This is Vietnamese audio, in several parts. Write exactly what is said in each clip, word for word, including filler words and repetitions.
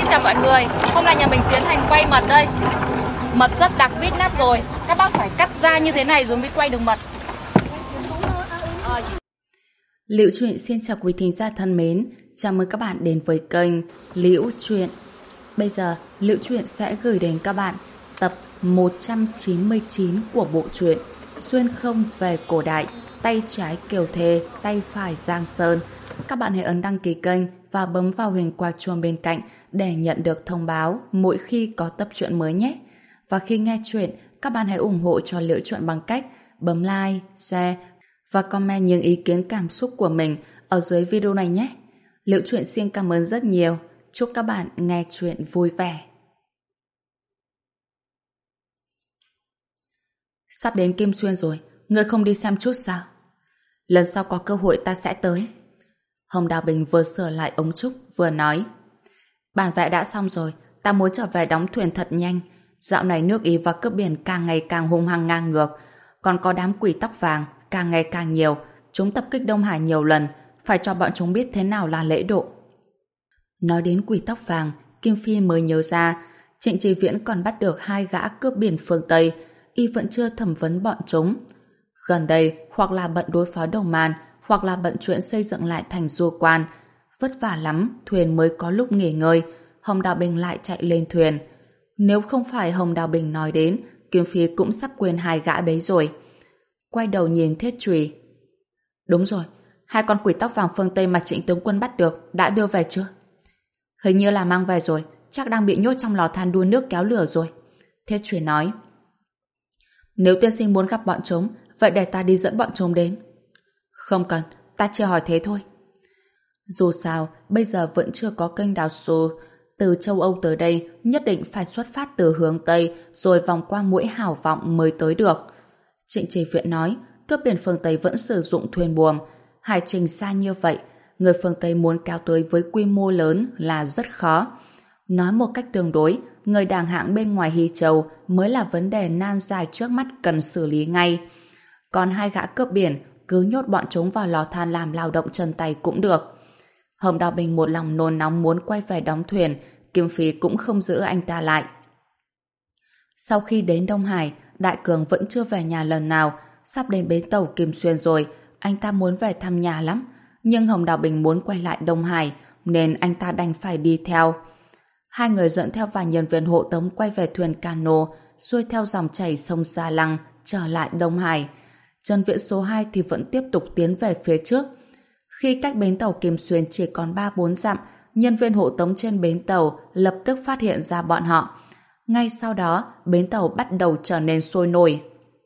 chào mọi người. Hôm nay nhà mình tiến hành quay mật đây. Mật rất đặc vít nắp rồi. Các bác phải cắt ra như thế này rồi mới quay được mật. Liễu Chuyện xin chào quý thính giả thân mến. Chào mừng các bạn đến với kênh Liễu Chuyện. Bây giờ Liễu Chuyện sẽ gửi đến các bạn tập một trăm chín mươi chín của bộ truyện Xuyên không về cổ đại, tay trái Kiều Thề, tay phải Giang Sơn. Các bạn hãy ấn đăng ký kênh và bấm vào hình quả chuông bên cạnh để nhận được thông báo mỗi khi có tập truyện mới nhé. Và khi nghe chuyện, các bạn hãy ủng hộ cho Liễu Chuyện bằng cách bấm like, share và comment những ý kiến cảm xúc của mình ở dưới video này nhé. Liễu Chuyện xin cảm ơn rất nhiều. Chúc các bạn nghe chuyện vui vẻ. Sắp đến Kim Xuyên rồi, ngươi không đi xem chút sao? Lần sau có cơ hội ta sẽ tới. Hồng Đào Bình vừa sửa lại ống trúc vừa nói: bản vẽ đã xong rồi, ta muốn trở về đóng thuyền thật nhanh. Dạo này nước Ý và cướp biển càng ngày càng hung hăng ngang ngược, còn có đám quỷ tóc vàng càng ngày càng nhiều. Chúng tập kích Đông Hải nhiều lần, phải cho bọn chúng biết thế nào là lễ độ. Nói đến quỷ tóc vàng, Kim Phi mới nhớ ra Trịnh Chí Viễn còn bắt được hai gã cướp biển phương Tây, y vẫn chưa thẩm vấn bọn chúng. Gần đây hoặc là bận đối phó Đồng Man, hoặc là bận chuyện xây dựng lại thành Du Quan. Vất vả lắm, thuyền mới có lúc nghỉ ngơi. Hồng Đào Bình lại chạy lên thuyền. Nếu không phải Hồng Đào Bình nói đến, Kim Phi cũng sắp quên hai gã đấy rồi. Quay đầu nhìn Thiết Trùy: đúng rồi, hai con quỷ tóc vàng phương Tây mà Trịnh tướng quân bắt được đã đưa về chưa? Hình như là mang về rồi, chắc đang bị nhốt trong lò than đun nước kéo lửa rồi. Thiết Trùy nói: nếu tiên sinh muốn gặp bọn chúng, vậy để ta đi dẫn bọn chúng đến. Không cần, ta chỉ hỏi thế thôi. Dù sao, bây giờ vẫn chưa có kênh đào xù. Từ châu Âu tới đây, nhất định phải xuất phát từ hướng Tây, rồi vòng qua mũi Hảo Vọng mới tới được. Trịnh Chí Viễn nói, cướp biển phương Tây vẫn sử dụng thuyền buồm. Hải trình xa như vậy, người phương Tây muốn kéo tới với quy mô lớn là rất khó. Nói một cách tương đối, người đàng hạng bên ngoài Hy Châu mới là vấn đề nan giải trước mắt cần xử lý ngay. Còn hai gã cướp biển, cứ nhốt bọn chúng vào lò than làm lao động chân tay cũng được. Hồng Đào Bình một lòng nôn nóng muốn quay về đóng thuyền, Kim Phi cũng không giữ anh ta lại. Sau khi đến Đông Hải, Đại Cường vẫn chưa về nhà lần nào. Sắp đến bến tàu Kim Xuyên rồi, anh ta muốn về thăm nhà lắm. Nhưng Hồng Đào Bình muốn quay lại Đông Hải, nên anh ta đành phải đi theo. Hai người dẫn theo vài nhân viên hộ tống quay về thuyền cano, xuôi theo dòng chảy sông Sa Lăng, trở lại Đông Hải. Trần Viễn số hai thì vẫn tiếp tục tiến về phía trước. Khi cách bến tàu Kim Xuyên chỉ còn ba bốn dặm, nhân viên hộ tống trên bến tàu lập tức phát hiện ra bọn họ. Ngay sau đó, bến tàu bắt đầu trở nên sôi nổi.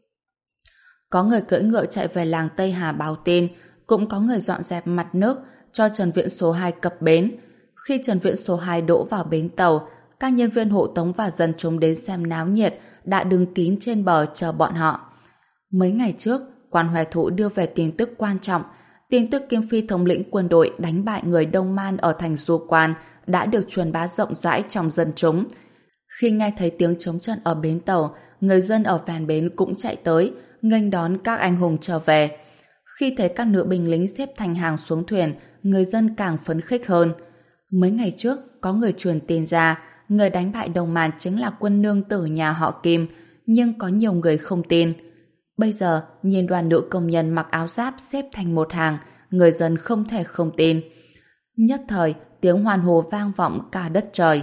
Có người cưỡi ngựa chạy về làng Tây Hà báo tin, cũng có người dọn dẹp mặt nước cho Trần Viễn số hai cập bến. Khi Trần Viễn số hai đỗ vào bến tàu, các nhân viên hộ tống và dân chúng đến xem náo nhiệt đã đứng kín trên bờ chờ bọn họ. Mấy ngày trước, quan Hoài Thụ đưa về tin tức quan trọng. Tin tức Kim Phi thống lĩnh quân đội đánh bại người Đông Man ở thành Du Quan đã được truyền bá rộng rãi trong dân chúng. Khi nghe thấy tiếng trống trận ở bến tàu, người dân ở ven bến cũng chạy tới, nghênh đón các anh hùng trở về. Khi thấy các nữ binh lính xếp thành hàng xuống thuyền, người dân càng phấn khích hơn. Mấy ngày trước, có người truyền tin ra, người đánh bại Đông Man chính là quân nương tử nhà họ Kim, nhưng có nhiều người không tin. Bây giờ, nhìn đoàn nữ công nhân mặc áo giáp xếp thành một hàng, người dân không thể không tin. Nhất thời, tiếng hoan hô vang vọng cả đất trời.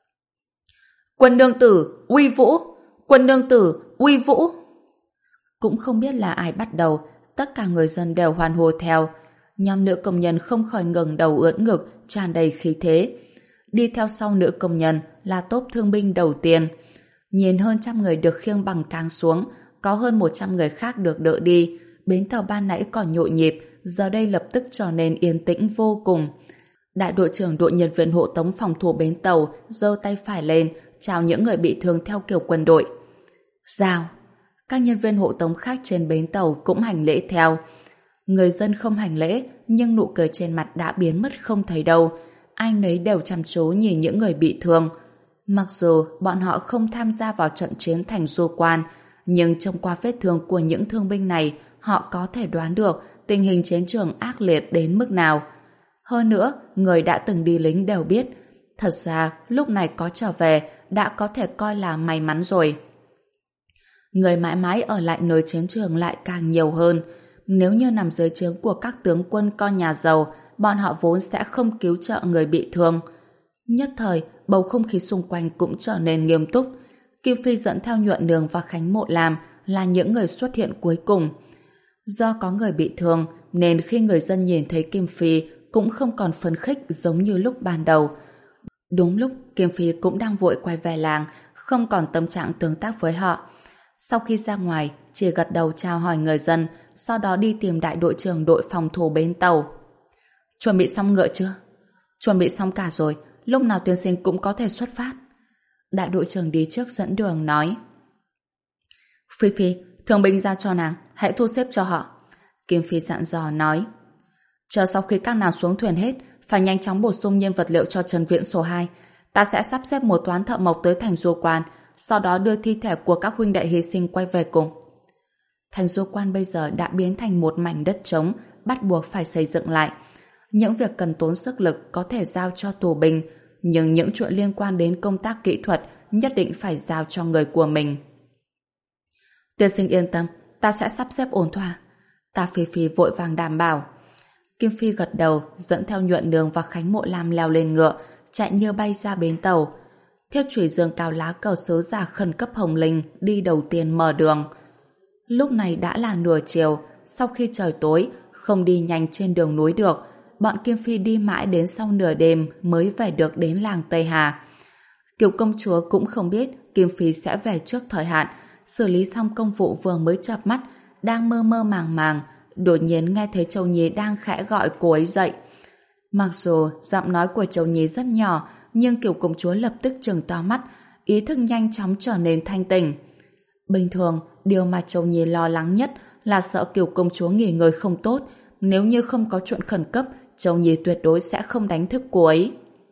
Quân nương tử, uy vũ! Quân nương tử, uy vũ! Cũng không biết là ai bắt đầu, tất cả người dân đều hoan hô theo. Nhóm nữ công nhân không khỏi ngẩng đầu ưỡn ngực, tràn đầy khí thế. Đi theo sau nữ công nhân là tốp thương binh đầu tiên. Nhìn hơn trăm người được khiêng bằng cáng xuống, có hơn một trăm người khác được đỡ đi. Bến tàu ban nãy còn nhộn nhịp, giờ đây lập tức trở nên yên tĩnh vô cùng. Đại đội trưởng đội nhân viên hộ tống phòng thủ bến tàu giơ tay phải lên, chào những người bị thương theo kiểu quân đội. Rào! Các nhân viên hộ tống khác trên bến tàu cũng hành lễ theo. Người dân không hành lễ, nhưng nụ cười trên mặt đã biến mất không thấy đâu. Ai nấy đều chăm chú nhìn những người bị thương. Mặc dù bọn họ không tham gia vào trận chiến thành Du Quan, nhưng trông qua vết thương của những thương binh này, họ có thể đoán được tình hình chiến trường ác liệt đến mức nào. Hơn nữa, người đã từng đi lính đều biết, Thật ra, lúc này có trở về đã có thể coi là may mắn rồi. Người mãi mãi ở lại nơi chiến trường lại càng nhiều hơn. Nếu như nằm dưới trướng của các tướng quân con nhà giàu, bọn họ vốn sẽ không cứu trợ người bị thương. Nhất thời, bầu không khí xung quanh cũng trở nên nghiêm túc. Kim Phi dẫn theo Nhuận Nương và Khánh Mộ Lam là những người xuất hiện cuối cùng. Do có người bị thương, nên khi người dân nhìn thấy Kim Phi cũng không còn phấn khích giống như lúc ban đầu. Đúng lúc Kim Phi cũng đang vội quay về làng, không còn tâm trạng tương tác với họ. Sau khi ra ngoài, chỉ gật đầu chào hỏi người dân, sau đó đi tìm đại đội trưởng đội phòng thủ bến tàu. Chuẩn bị xong ngựa chưa? Chuẩn bị xong cả rồi, lúc nào tiên sinh cũng có thể xuất phát. Đại đội trưởng đi trước dẫn đường nói. Phi Phi, thương binh ra cho nàng, hãy thu xếp cho họ. Kim Phi dặn dò nói. Chờ sau khi các nàng xuống thuyền hết, phải nhanh chóng bổ sung nhiên vật liệu cho Trần Viện số hai. Ta sẽ sắp xếp một toán thợ mộc tới thành Du Quan, sau đó đưa thi thể của các huynh đệ hy sinh quay về cùng. Thành Du Quan bây giờ đã biến thành một mảnh đất trống, bắt buộc phải xây dựng lại. Những việc cần tốn sức lực có thể giao cho tù binh, nhưng những chuyện liên quan đến công tác kỹ thuật nhất định phải giao cho người của mình. Tiên sinh yên tâm, ta sẽ sắp xếp ổn thỏa. Ta Phi Phi vội vàng đảm bảo. Kim Phi gật đầu, dẫn theo Nhuận Nương và Khánh Mộ Lam leo lên ngựa, chạy như bay ra bến tàu. Thiếp chủy dương cao lá cờ sứ giả khẩn cấp Hồng Linh đi đầu tiên mở đường. Lúc này đã là nửa chiều, sau khi trời tối, không đi nhanh trên đường núi được, bọn Kim Phi đi mãi đến sau nửa đêm mới về được đến làng Tây Hà. Kiều công chúa cũng không biết Kim Phi sẽ về trước thời hạn, xử lý xong công vụ vừa mới chợp mắt, đang mơ mơ màng màng, đột nhiên nghe thấy Châu Nhi đang khẽ gọi cô ấy dậy. Mặc dù giọng nói của Châu Nhi rất nhỏ, nhưng Kiều công chúa lập tức trừng to mắt, ý thức nhanh chóng trở nên thanh tỉnh. Bình thường, điều mà Châu Nhi lo lắng nhất là sợ Kiều công chúa nghỉ ngơi không tốt, nếu như không có chuyện khẩn cấp, Châu Nhi tuyệt đối sẽ không đánh thức cô ấy.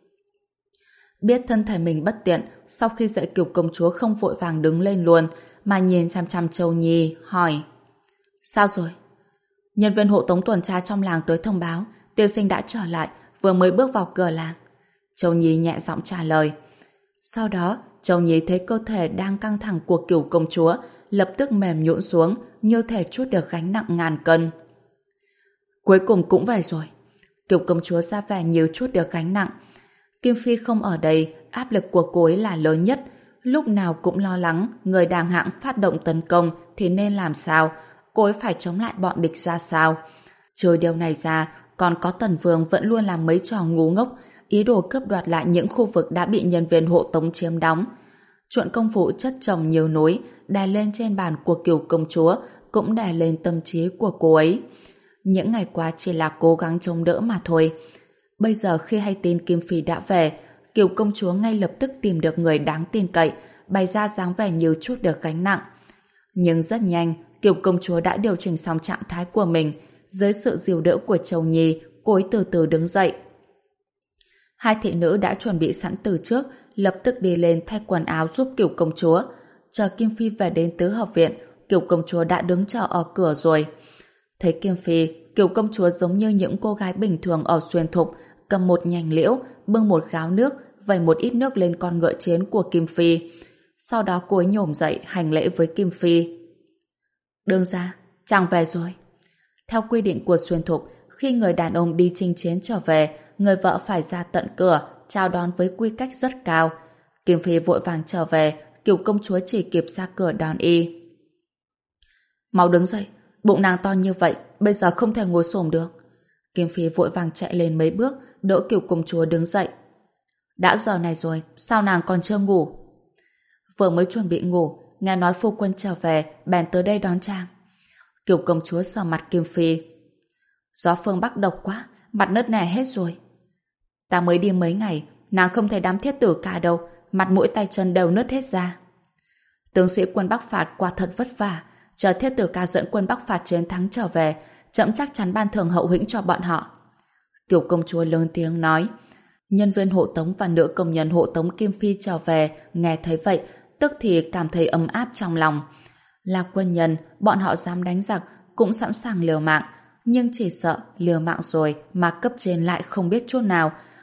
Biết thân thể mình bất tiện, sau khi dậy Kiều công chúa không vội vàng đứng lên luôn, mà nhìn chăm chăm Châu Nhi, hỏi. Sao rồi? Nhân viên hộ tống tuần tra trong làng tới thông báo, tiên sinh đã trở lại, vừa mới bước vào cửa làng. Châu Nhi nhẹ giọng trả lời. Sau đó, Châu Nhi thấy cơ thể đang căng thẳng của Kiều công chúa, lập tức mềm nhũn xuống, như thể trút được gánh nặng ngàn cân. Cuối cùng cũng về rồi. Kiều công chúa ra vẻ như trút được gánh nặng. Kim Phi không ở đây, áp lực của cô ấy là lớn nhất. Lúc nào cũng lo lắng người đàng hãng phát động tấn công thì nên làm sao, cô ấy phải chống lại bọn địch ra sao. Trừ điều này ra, còn có Tần Vương vẫn luôn làm mấy trò ngu ngốc, ý đồ cướp đoạt lại những khu vực đã bị nhân viên hộ tống chiếm đóng. Chuyện công vụ chất chồng nhiều núi, đè lên trên bàn của Kiều công chúa, cũng đè lên tâm trí của cô ấy. Những ngày qua chỉ là cố gắng chống đỡ mà thôi. Bây giờ khi hay tin Kim Phi đã về, Kiều công chúa ngay lập tức tìm được người đáng tin cậy, bày ra dáng vẻ như chút được gánh nặng. Nhưng rất nhanh, Kiều công chúa đã điều chỉnh xong trạng thái của mình. Dưới sự dìu đỡ của Châu Nhi, cô ấy từ từ đứng dậy. Hai thị nữ đã chuẩn bị sẵn từ trước, lập tức đi lên thay quần áo giúp Kiều công chúa. Chờ Kim Phi về đến tứ hợp viện, Kiều công chúa đã đứng chờ ở cửa rồi. Thấy Kim Phi, Kiều công chúa giống như những cô gái bình thường ở Xuyên Thục, cầm một nhành liễu, bưng một gáo nước, vẩy một ít nước lên con ngựa chiến của Kim Phi. Sau đó cô ấy nhổm dậy hành lễ với Kim Phi. Đương gia, chàng về rồi. Theo quy định của Xuyên Thục, khi người đàn ông đi chinh chiến trở về, người vợ phải ra tận cửa, chào đón với quy cách rất cao. Kim Phi vội vàng trở về, Kiều công chúa chỉ kịp ra cửa đón y. Mau đứng dậy, bụng nàng to như vậy, bây giờ không thể ngồi xổm được. Kim Phi vội vàng chạy lên mấy bước, đỡ Kiều công chúa đứng dậy. Đã giờ này rồi, sao nàng còn chưa ngủ? Vừa mới chuẩn bị ngủ, nghe nói phu quân trở về, bèn tới đây đón chàng. Kiều công chúa sờ mặt Kim Phi. Gió phương Bắc độc quá, mặt nứt nẻ hết rồi. Ta mới đi mấy ngày, nàng không thấy đám thiết tử cả đâu, mặt mũi tay chân đều nứt hết ra. Tướng sĩ quân Bắc phạt quả thật vất vả, chờ thiết tử ca dẫn quân Bắc phạt chiến thắng trở về, trẫm chắc chắn ban thưởng hậu hĩnh cho bọn họ. Kiều công chúa lớn tiếng nói. Nhân viên hộ tống và nữ công nhân hộ tống Kim Phi trở về, nghe thấy vậy, tức thì cảm thấy ấm áp trong lòng. Là quân nhân, bọn họ dám đánh giặc, cũng sẵn sàng liều mạng, nhưng chỉ sợ liều mạng rồi mà cấp trên lại không biết chút nào,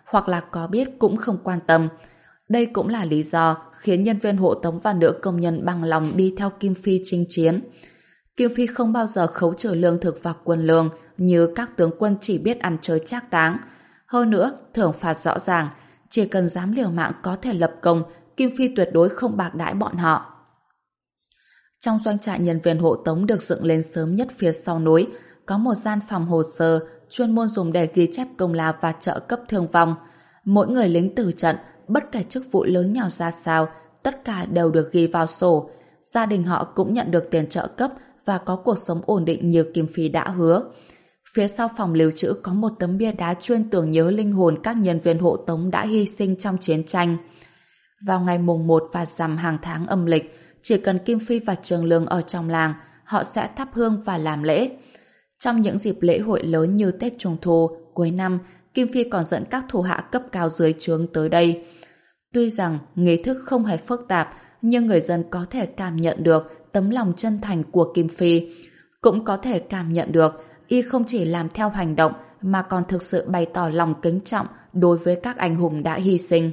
hoặc là có biết cũng không quan tâm. Đây cũng là lý do khiến nhân viên hộ tống và nữ công nhân bằng lòng đi theo Kim Phi chinh chiến. Kim Phi không bao giờ khấu trừ lương thực và quân lương như các tướng quân chỉ biết ăn chơi trác táng. Hơn nữa, thưởng phạt rõ ràng, chỉ cần dám liều mạng có thể lập công, Kim Phi tuyệt đối không bạc đãi bọn họ. Trong doanh trại nhân viên hộ tống được dựng lên sớm nhất phía sau núi, có một gian phòng hồ sơ chuyên môn dùng để ghi chép công lao và trợ cấp thương vong. Mỗi người lính tử trận, bất kể chức vụ lớn nhỏ ra sao, tất cả đều được ghi vào sổ. Gia đình họ cũng nhận được tiền trợ cấp và có cuộc sống ổn định như Kim Phi đã hứa. Phía sau phòng lưu trữ có một tấm bia đá chuyên tưởng nhớ linh hồn các nhân viên hộ tống đã hy sinh trong chiến tranh. Vào ngày mùng một và rằm hàng tháng âm lịch, chỉ cần Kim Phi và Trường Lương ở trong làng, họ sẽ thắp hương và làm lễ. Trong những dịp lễ hội lớn như Tết Trung Thu, cuối năm, Kim Phi còn dẫn các thủ hạ cấp cao dưới trướng tới đây. Tuy rằng nghi thức không hề phức tạp, nhưng người dân có thể cảm nhận được tấm lòng chân thành của Kim Phi. Cũng có thể cảm nhận được y không chỉ làm theo hành động mà còn thực sự bày tỏ lòng kính trọng đối với các anh hùng đã hy sinh.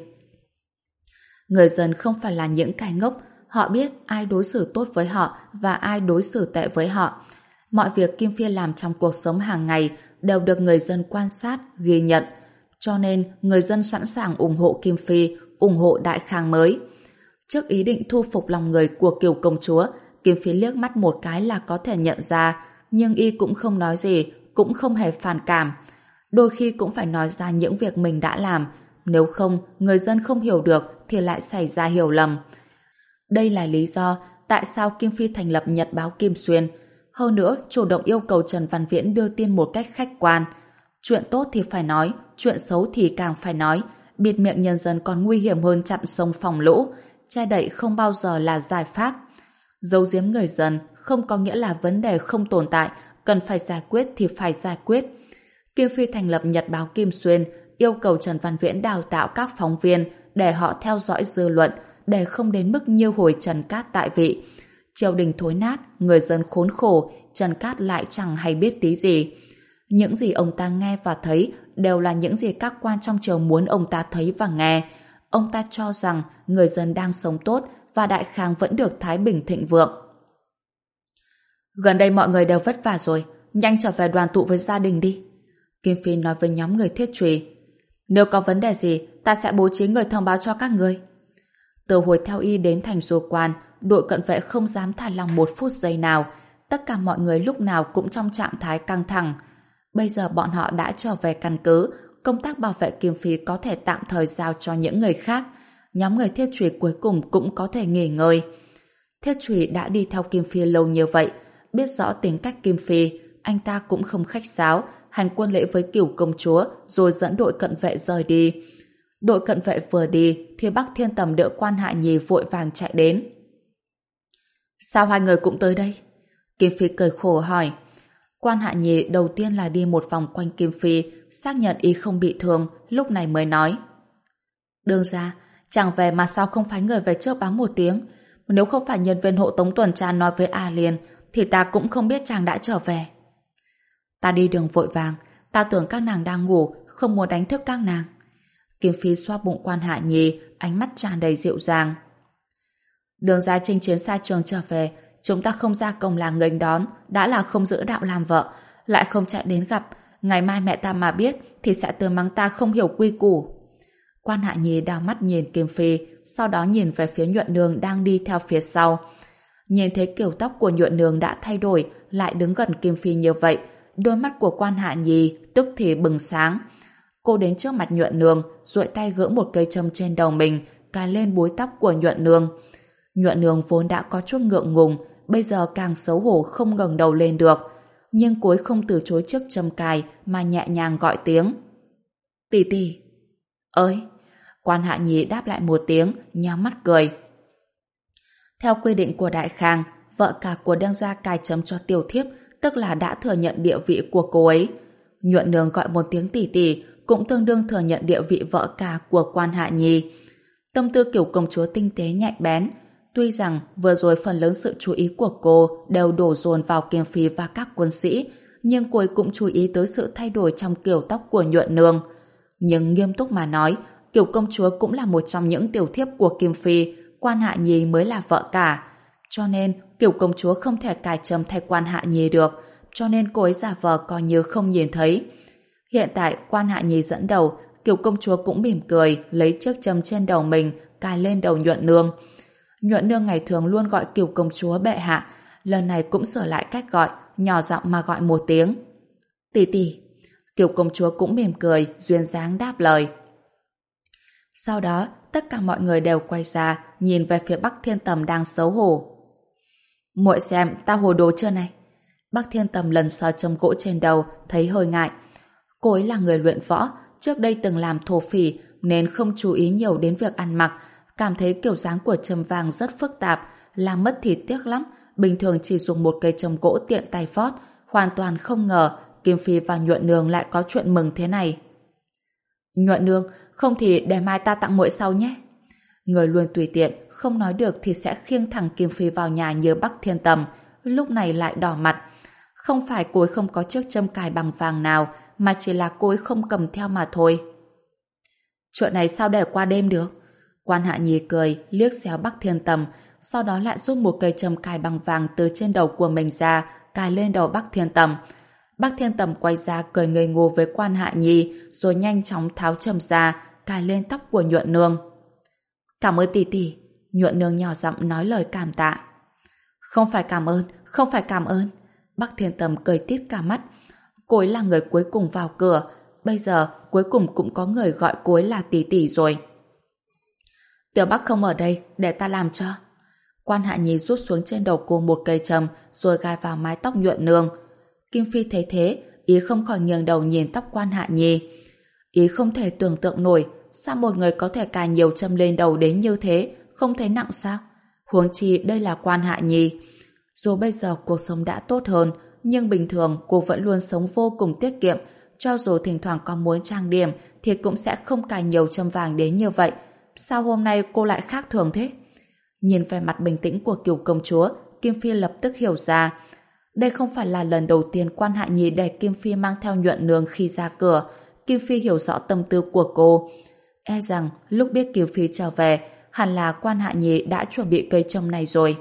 Người dân không phải là những cái ngốc, họ biết ai đối xử tốt với họ và ai đối xử tệ với họ. Mọi việc Kim Phi làm trong cuộc sống hàng ngày đều được người dân quan sát, ghi nhận. Cho nên, người dân sẵn sàng ủng hộ Kim Phi, ủng hộ Đại Khang mới. Trước ý định thu phục lòng người của Kiều công chúa, Kim Phi liếc mắt một cái là có thể nhận ra, nhưng y cũng không nói gì, cũng không hề phản cảm. Đôi khi cũng phải nói ra những việc mình đã làm, nếu không, người dân không hiểu được thì lại xảy ra hiểu lầm. Đây là lý do tại sao Kim Phi thành lập Nhật báo Kim Xuyên. Hơn nữa, chủ động yêu cầu Trần Văn Viễn đưa tin một cách khách quan. Chuyện tốt thì phải nói, chuyện xấu thì càng phải nói. Bịt miệng nhân dân còn nguy hiểm hơn chặn sông phòng lũ. Che đậy không bao giờ là giải pháp. Giấu giếm người dân không có nghĩa là vấn đề không tồn tại, cần phải giải quyết thì phải giải quyết. Kim Phi thành lập Nhật báo Kim Xuyên, yêu cầu Trần Văn Viễn đào tạo các phóng viên để họ theo dõi dư luận, để không đến mức như hồi Trần Cát tại vị. Triều đình thối nát, người dân khốn khổ, Trần Cát lại chẳng hay biết tí gì. Những gì ông ta nghe và thấy đều là những gì các quan trong triều muốn ông ta thấy và nghe. Ông ta cho rằng người dân đang sống tốt và Đại Khang vẫn được thái bình thịnh vượng. Gần đây mọi người đều vất vả rồi, nhanh trở về đoàn tụ với gia đình đi. Kim Phi nói với nhóm người Thiết Trùy. Nếu có vấn đề gì, ta sẽ bố trí người thông báo cho các người. Từ hồi theo y đến thành Du Quan, đội cận vệ không dám thả lỏng một phút giây nào. Tất cả mọi người lúc nào cũng trong trạng thái căng thẳng. Bây giờ bọn họ đã trở về căn cứ, công tác bảo vệ Kim Phi có thể tạm thời giao cho những người khác. Nhóm người Thiết Trùy cuối cùng cũng có thể nghỉ ngơi. Thiết Trùy đã đi theo Kim Phi lâu như vậy, biết rõ tính cách Kim Phi, anh ta cũng không khách sáo, hành quân lễ với Cửu công chúa rồi dẫn đội cận vệ rời đi. Đội cận vệ vừa đi thì Bắc Thiên Tầm đỡ Quan Hạ Nhi vội vàng chạy đến. Sao hai người cũng tới đây? Kim Phi cười khổ hỏi. Quan Hạ Nhi đầu tiên là đi một vòng quanh Kim Phi, xác nhận y không bị thương, lúc này mới nói. Đương ra, chàng về mà sao không phái người về trước báo một tiếng? Nếu không phải nhân viên hộ tống tuần tra nói với A Liên, thì ta cũng không biết chàng đã trở về. Ta đi đường vội vàng, ta tưởng các nàng đang ngủ, không muốn đánh thức các nàng. Kim Phi xoa bụng Quan Hạ Nhi, ánh mắt tràn đầy dịu dàng. Đường ra chinh chiến xa trường trở về, chúng ta không ra cổng làng nghênh đón, đã là không giữ đạo làm vợ, lại không chạy đến gặp. Ngày mai mẹ ta mà biết thì sẽ từ mắng ta không hiểu quy củ. Quan Hạ Nhi đào mắt nhìn Kim Phi, sau đó nhìn về phía Nhuận Nương đang đi theo phía sau. Nhìn thấy kiểu tóc của Nhuận Nương đã thay đổi, lại đứng gần Kim Phi như vậy, đôi mắt của Quan Hạ Nhi tức thì bừng sáng. Cô đến trước mặt Nhuận Nương, duỗi tay gỡ một cây châm trên đầu mình, cài lên búi tóc của Nhuận Nương. Nhuận Nương vốn đã có chút ngượng ngùng, bây giờ càng xấu hổ không ngẩng đầu lên được, nhưng cô ấy không từ chối chiếc châm cài mà nhẹ nhàng gọi tiếng. Tỷ tỷ. Ơi. Quan Hạ Nhi đáp lại một tiếng, nhắm mắt cười. Theo quy định của Đại Khang, vợ cả của đương gia cài châm cho tiểu thiếp, tức là đã thừa nhận địa vị của cô ấy. Nhuận Nương gọi một tiếng tỷ tỷ, cũng tương đương thừa nhận địa vị vợ cả của Quan Hạ Nhi. Tâm tư Kiểu công chúa tinh tế nhạy bén. Tuy rằng vừa rồi phần lớn sự chú ý của cô đều đổ dồn vào Kim Phi và các quân sĩ, nhưng cô ấy cũng chú ý tới sự thay đổi trong kiểu tóc của Nhuận Nương. Nhưng nghiêm túc mà nói, Kiều công chúa cũng là một trong những tiểu thiếp của Kim Phi, Quan Hạ Nhi mới là vợ cả. Cho nên, Kiều công chúa không thể cài trâm thay Quan Hạ Nhi được, cho nên cô ấy giả vờ coi như không nhìn thấy. Hiện tại, Quan Hạ Nhi dẫn đầu, Kiều công chúa cũng mỉm cười, lấy chiếc trâm trên đầu mình, cài lên đầu Nhuận Nương. Nhuận Nương ngày thường luôn gọi Kiều công chúa bệ hạ, lần này cũng sửa lại cách gọi, nhỏ giọng mà gọi một tiếng. Tỷ tỷ. Kiều công chúa cũng mỉm cười, duyên dáng đáp lời. Sau đó, tất cả mọi người đều quay ra, nhìn về phía Bắc Thiên Tầm đang xấu hổ. Muội xem, ta hồ đồ chưa này? Bắc Thiên Tầm lần sờ châm gỗ trên đầu, thấy hơi ngại. Cô ấy là người luyện võ, trước đây từng làm thổ phỉ, nên không chú ý nhiều đến việc ăn mặc, cảm thấy kiểu dáng của châm vàng rất phức tạp, làm mất thì tiếc lắm, bình thường chỉ dùng một cây châm gỗ tiện tay vót, hoàn toàn không ngờ Kim Phi và Nhuận Nương lại có chuyện mừng thế này. Nhuận Nương, không thì để mai ta tặng muội sau nhé. Người luôn tùy tiện, không nói được thì sẽ khiêng thẳng Kim Phi vào nhà như Bắc Thiên Tầm, lúc này lại đỏ mặt. Không phải cô ấy không có chiếc châm cài bằng vàng nào, mà chỉ là cô ấy không cầm theo mà thôi. Chuyện này sao để qua đêm được? Quan Hạ Nhi cười, liếc xéo Bắc Thiên Tầm, sau đó lại rút một cây châm cài bằng vàng từ trên đầu của mình ra, cài lên đầu Bắc Thiên Tầm. Bắc Thiên Tầm quay ra cười ngây ngô với Quan Hạ Nhi, rồi nhanh chóng tháo châm ra, cài lên tóc của Nhuận Nương. Cảm ơn tỷ tỷ. Nhuận Nương nhỏ giọng nói lời cảm tạ. Không phải cảm ơn, không phải cảm ơn. Bắc Thiên Tầm cười tít cả mắt. Cô ấy là người cuối cùng vào cửa, bây giờ cuối cùng cũng có người gọi cô ấy là tỷ tỷ rồi. Tiểu Bắc không ở đây, để ta làm cho. Quan Hạ Nhi rút xuống trên đầu cô một cây châm, rồi gai vào mái tóc Nhuận Nương. Kim Phi thấy thế, ý không khỏi nghiêng đầu nhìn tóc Quan Hạ Nhi. Ý không thể tưởng tượng nổi, sao một người có thể cài nhiều châm lên đầu đến như thế, không thấy nặng sao? Huống chi đây là Quan Hạ Nhi. Dù bây giờ cuộc sống đã tốt hơn, nhưng bình thường cô vẫn luôn sống vô cùng tiết kiệm, cho dù thỉnh thoảng có muốn trang điểm thì cũng sẽ không cài nhiều châm vàng đến như vậy. Sao hôm nay cô lại khác thường thế? Nhìn về mặt bình tĩnh của Kiều công chúa, Kim Phi lập tức hiểu ra. Đây không phải là lần đầu tiên Quan Hạ Nhi để Kim Phi mang theo Nhuận Nương khi ra cửa. Kim Phi hiểu rõ tâm tư của cô. E rằng lúc biết Kim Phi trở về, hẳn là Quan Hạ Nhi đã chuẩn bị cây châm này rồi.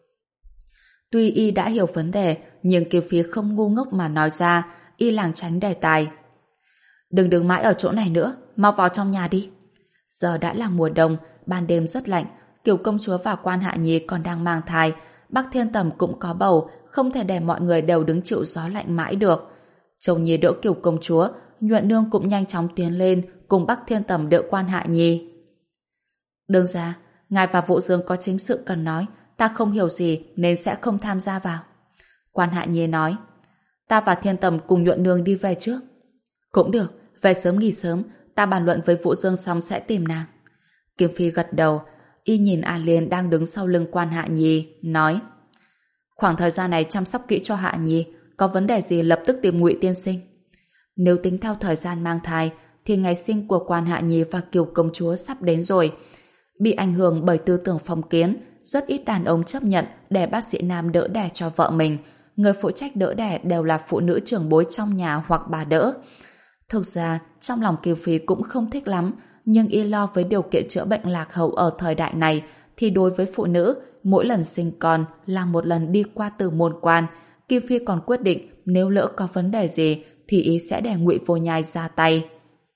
Tuy y đã hiểu vấn đề, nhưng Kim Phi không ngu ngốc mà nói ra, y lảng tránh đề tài. Đừng đứng mãi ở chỗ này nữa, mau vào trong nhà đi. Giờ đã là mùa đông, ban đêm rất lạnh, Kiều công chúa và Quan Hạ Nhi còn đang mang thai, Bắc Thiên Tầm cũng có bầu, không thể để mọi người đều đứng chịu gió lạnh mãi được. Trông Nhi đỡ Kiều công chúa, Nhuận Nương cũng nhanh chóng tiến lên cùng Bắc Thiên Tầm đỡ Quan Hạ Nhi. Đương ra, ngài và Vũ Dương có chính sự cần nói, ta không hiểu gì nên sẽ không tham gia vào. Quan Hạ Nhi nói, ta và Thiên Tầm cùng Nhuận Nương đi về trước. Cũng được, về sớm nghỉ sớm, ta bàn luận với Vũ Dương xong sẽ tìm nàng. Kim Phi gật đầu, y nhìn A Liên đang đứng sau lưng Quan Hạ Nhi, nói, khoảng thời gian này chăm sóc kỹ cho Hạ Nhi, có vấn đề gì lập tức tìm Ngụy tiên sinh. Nếu tính theo thời gian mang thai, thì ngày sinh của Quan Hạ Nhi và Kiều công chúa sắp đến rồi. Bị ảnh hưởng bởi tư tưởng phong kiến, rất ít đàn ông chấp nhận để bác sĩ nam đỡ đẻ cho vợ mình. Người phụ trách đỡ đẻ đều là phụ nữ trưởng bối trong nhà hoặc bà đỡ. Thực ra, trong lòng Kiều Phi cũng không thích lắm, nhưng y lo với điều kiện chữa bệnh lạc hậu ở thời đại này, thì đối với phụ nữ, mỗi lần sinh con là một lần đi qua từ môn quan. Kiều Phi còn quyết định nếu lỡ có vấn đề gì thì ý sẽ để Ngụy Vô Nhai ra tay.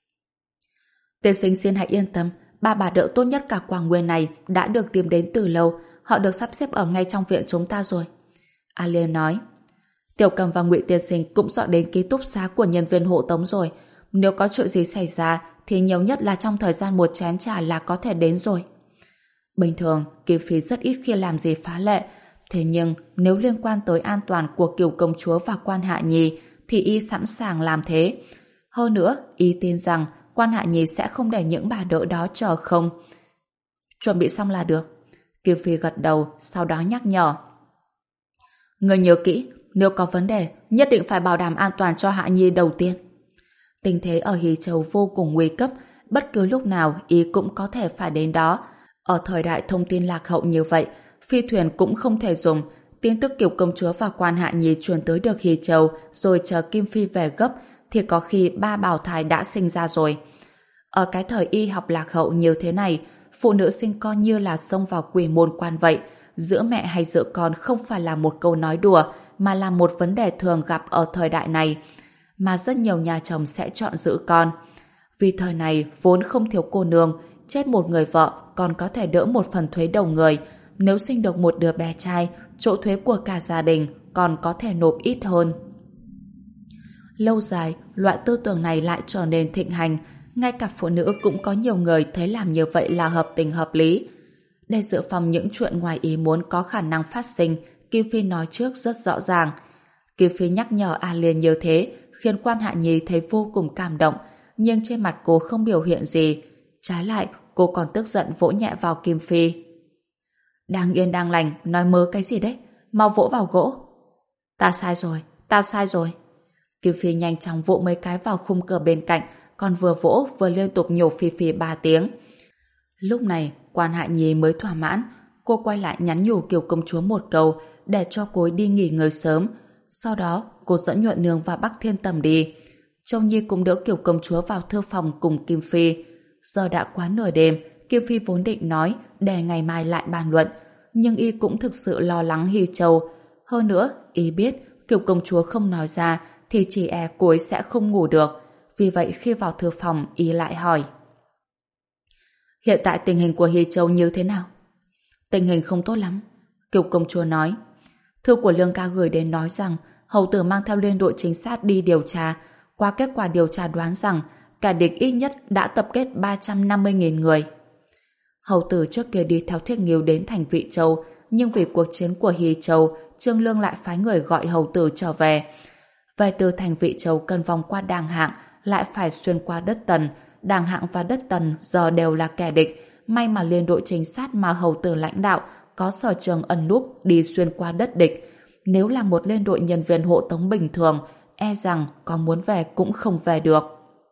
Tiên sinh xin hãy yên tâm, ba bà đỡ tốt nhất cả Quảng Nguyên này đã được tìm đến từ lâu, họ được sắp xếp ở ngay trong viện chúng ta rồi. A Liên nói, Tiểu Cầm và Ngụy tiên sinh cũng dọn đến ký túc xá của nhân viên hộ tống rồi. Nếu có chuyện gì xảy ra thì nhiều nhất là trong thời gian một chén trà là có thể đến rồi. Bình thường, Kim Phi rất ít khi làm gì phá lệ, thế nhưng nếu liên quan tới an toàn của Kiều công chúa và Quan Hạ Nhi thì y sẵn sàng làm thế. Hơn nữa, y tin rằng Quan Hạ Nhi sẽ không để những bà đỡ đó chờ không. Chuẩn bị xong là được. Kim Phi gật đầu, sau đó nhắc nhở. Người nhớ kỹ, nếu có vấn đề, nhất định phải bảo đảm an toàn cho Hạ Nhi đầu tiên. Tình thế ở Hỷ Châu vô cùng nguy cấp, bất cứ lúc nào y cũng có thể phải đến đó. Ở thời đại thông tin lạc hậu như vậy, phi thuyền cũng không thể dùng. Tin tức Kiều công chúa và Quan Hạ Nhi truyền tới được Hỷ Châu, rồi chờ Kim Phi về gấp, thì có khi ba bào thai đã sinh ra rồi. Ở cái thời y học lạc hậu như thế này, phụ nữ sinh con như là xông vào quỷ môn quan vậy. Giữa mẹ hay giữa con không phải là một câu nói đùa, mà là một vấn đề thường gặp ở thời đại này. Mà rất nhiều nhà chồng sẽ chọn giữ con. Vì thời này vốn không thiếu cô nương, chết một người vợ còn có thể đỡ một phần thuế đầu người. Nếu sinh được một đứa bé trai, chỗ thuế của cả gia đình còn có thể nộp ít hơn. Lâu dài, loại tư tưởng này lại trở nên thịnh hành. Ngay cả phụ nữ cũng có nhiều người thấy làm như vậy là hợp tình hợp lý. Để dự phòng những chuyện ngoài ý muốn có khả năng phát sinh, Kim Phi nói trước rất rõ ràng. Kim Phi nhắc nhở A Liên như thế, khiến Quan Hạ Nhi thấy vô cùng cảm động, nhưng trên mặt cô không biểu hiện gì. Trái lại, cô còn tức giận vỗ nhẹ vào Kim Phi. Đang yên đang lành, nói mớ cái gì đấy? Mau vỗ vào gỗ. Ta sai rồi, ta sai rồi. Kim Phi nhanh chóng vỗ mấy cái vào khung cửa bên cạnh, còn vừa vỗ vừa liên tục nhổ phì phì ba tiếng. Lúc này, Quan Hạ Nhi mới thỏa mãn. Cô quay lại nhắn nhủ Kiều công chúa một câu để cho cô đi nghỉ ngơi sớm. Sau đó, cô dẫn Nhuận Nương và Bắc Thiên Tầm đi. Châu Nhi cũng đỡ Kiều công chúa vào thư phòng cùng Kim Phi. Giờ đã quá nửa đêm, Kim Phi vốn định nói để ngày mai lại bàn luận, nhưng y cũng thực sự lo lắng Hy Châu. Hơn nữa, y biết Kiều công chúa không nói ra thì chỉ e cô ấy sẽ không ngủ được. Vì vậy khi vào thư phòng, y lại hỏi: Hiện tại tình hình của Hy Châu như thế nào? Tình hình không tốt lắm. Kiều công chúa nói. Thư của Lương ca gửi đến nói rằng hầu tử mang theo liên đội trinh sát đi điều tra. Qua kết quả điều tra đoán rằng kẻ địch ít nhất đã tập kết ba trăm năm mươi nghìn người. Hầu tử trước kia đi theo Thiết Nghiêu đến thành Vị Châu, nhưng vì cuộc chiến của Hy Châu, Trương Lương lại phái người gọi hầu tử trở về. Về từ thành Vị Châu cần vòng qua Đàng Hạng, lại phải xuyên qua đất Tần. Đàng Hạng và đất Tần giờ đều là kẻ địch. May mà liên đội trinh sát mà hầu tử lãnh đạo có sở trường ẩn núp đi xuyên qua đất địch. Nếu là một liên đội nhân viên hộ tống bình thường, e rằng có muốn về cũng không về được.